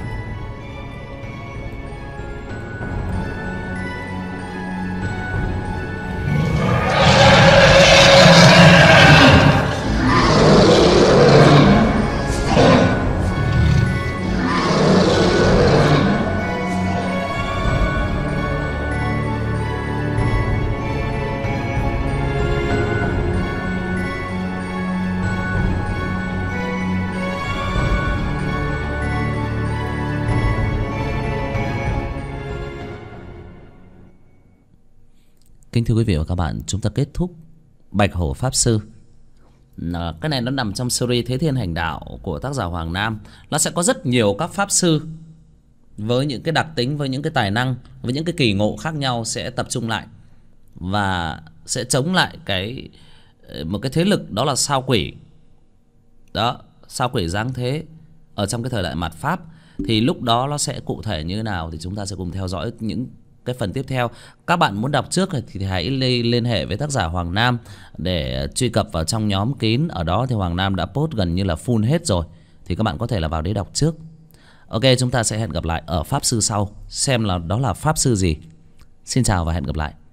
Kính thưa quý vị và các bạn, chúng ta kết thúc Bạch Hổ Pháp Sư. Cái này nó nằm trong series Thế Thiên Hành Đạo của tác giả Hoàng Nam. Nó sẽ có rất nhiều các pháp sư với những cái đặc tính, với những cái tài năng, với những cái kỳ ngộ khác nhau sẽ tập trung lại và sẽ chống lại một cái thế lực, đó là sao quỷ. Đó, sao quỷ giáng thế ở trong cái thời đại mạt Pháp. Thì lúc đó nó sẽ cụ thể như thế nào thì chúng ta sẽ cùng theo dõi những cái phần tiếp theo. Các bạn muốn đọc trước thì hãy liên hệ với tác giả Hoàng Nam để truy cập vào trong nhóm kín. Ở đó thì Hoàng Nam đã post gần như là full hết rồi, thì các bạn có thể là vào đấy đọc trước. Ok, chúng ta sẽ hẹn gặp lại ở pháp sư sau, xem là đó là pháp sư gì. Xin chào và hẹn gặp lại.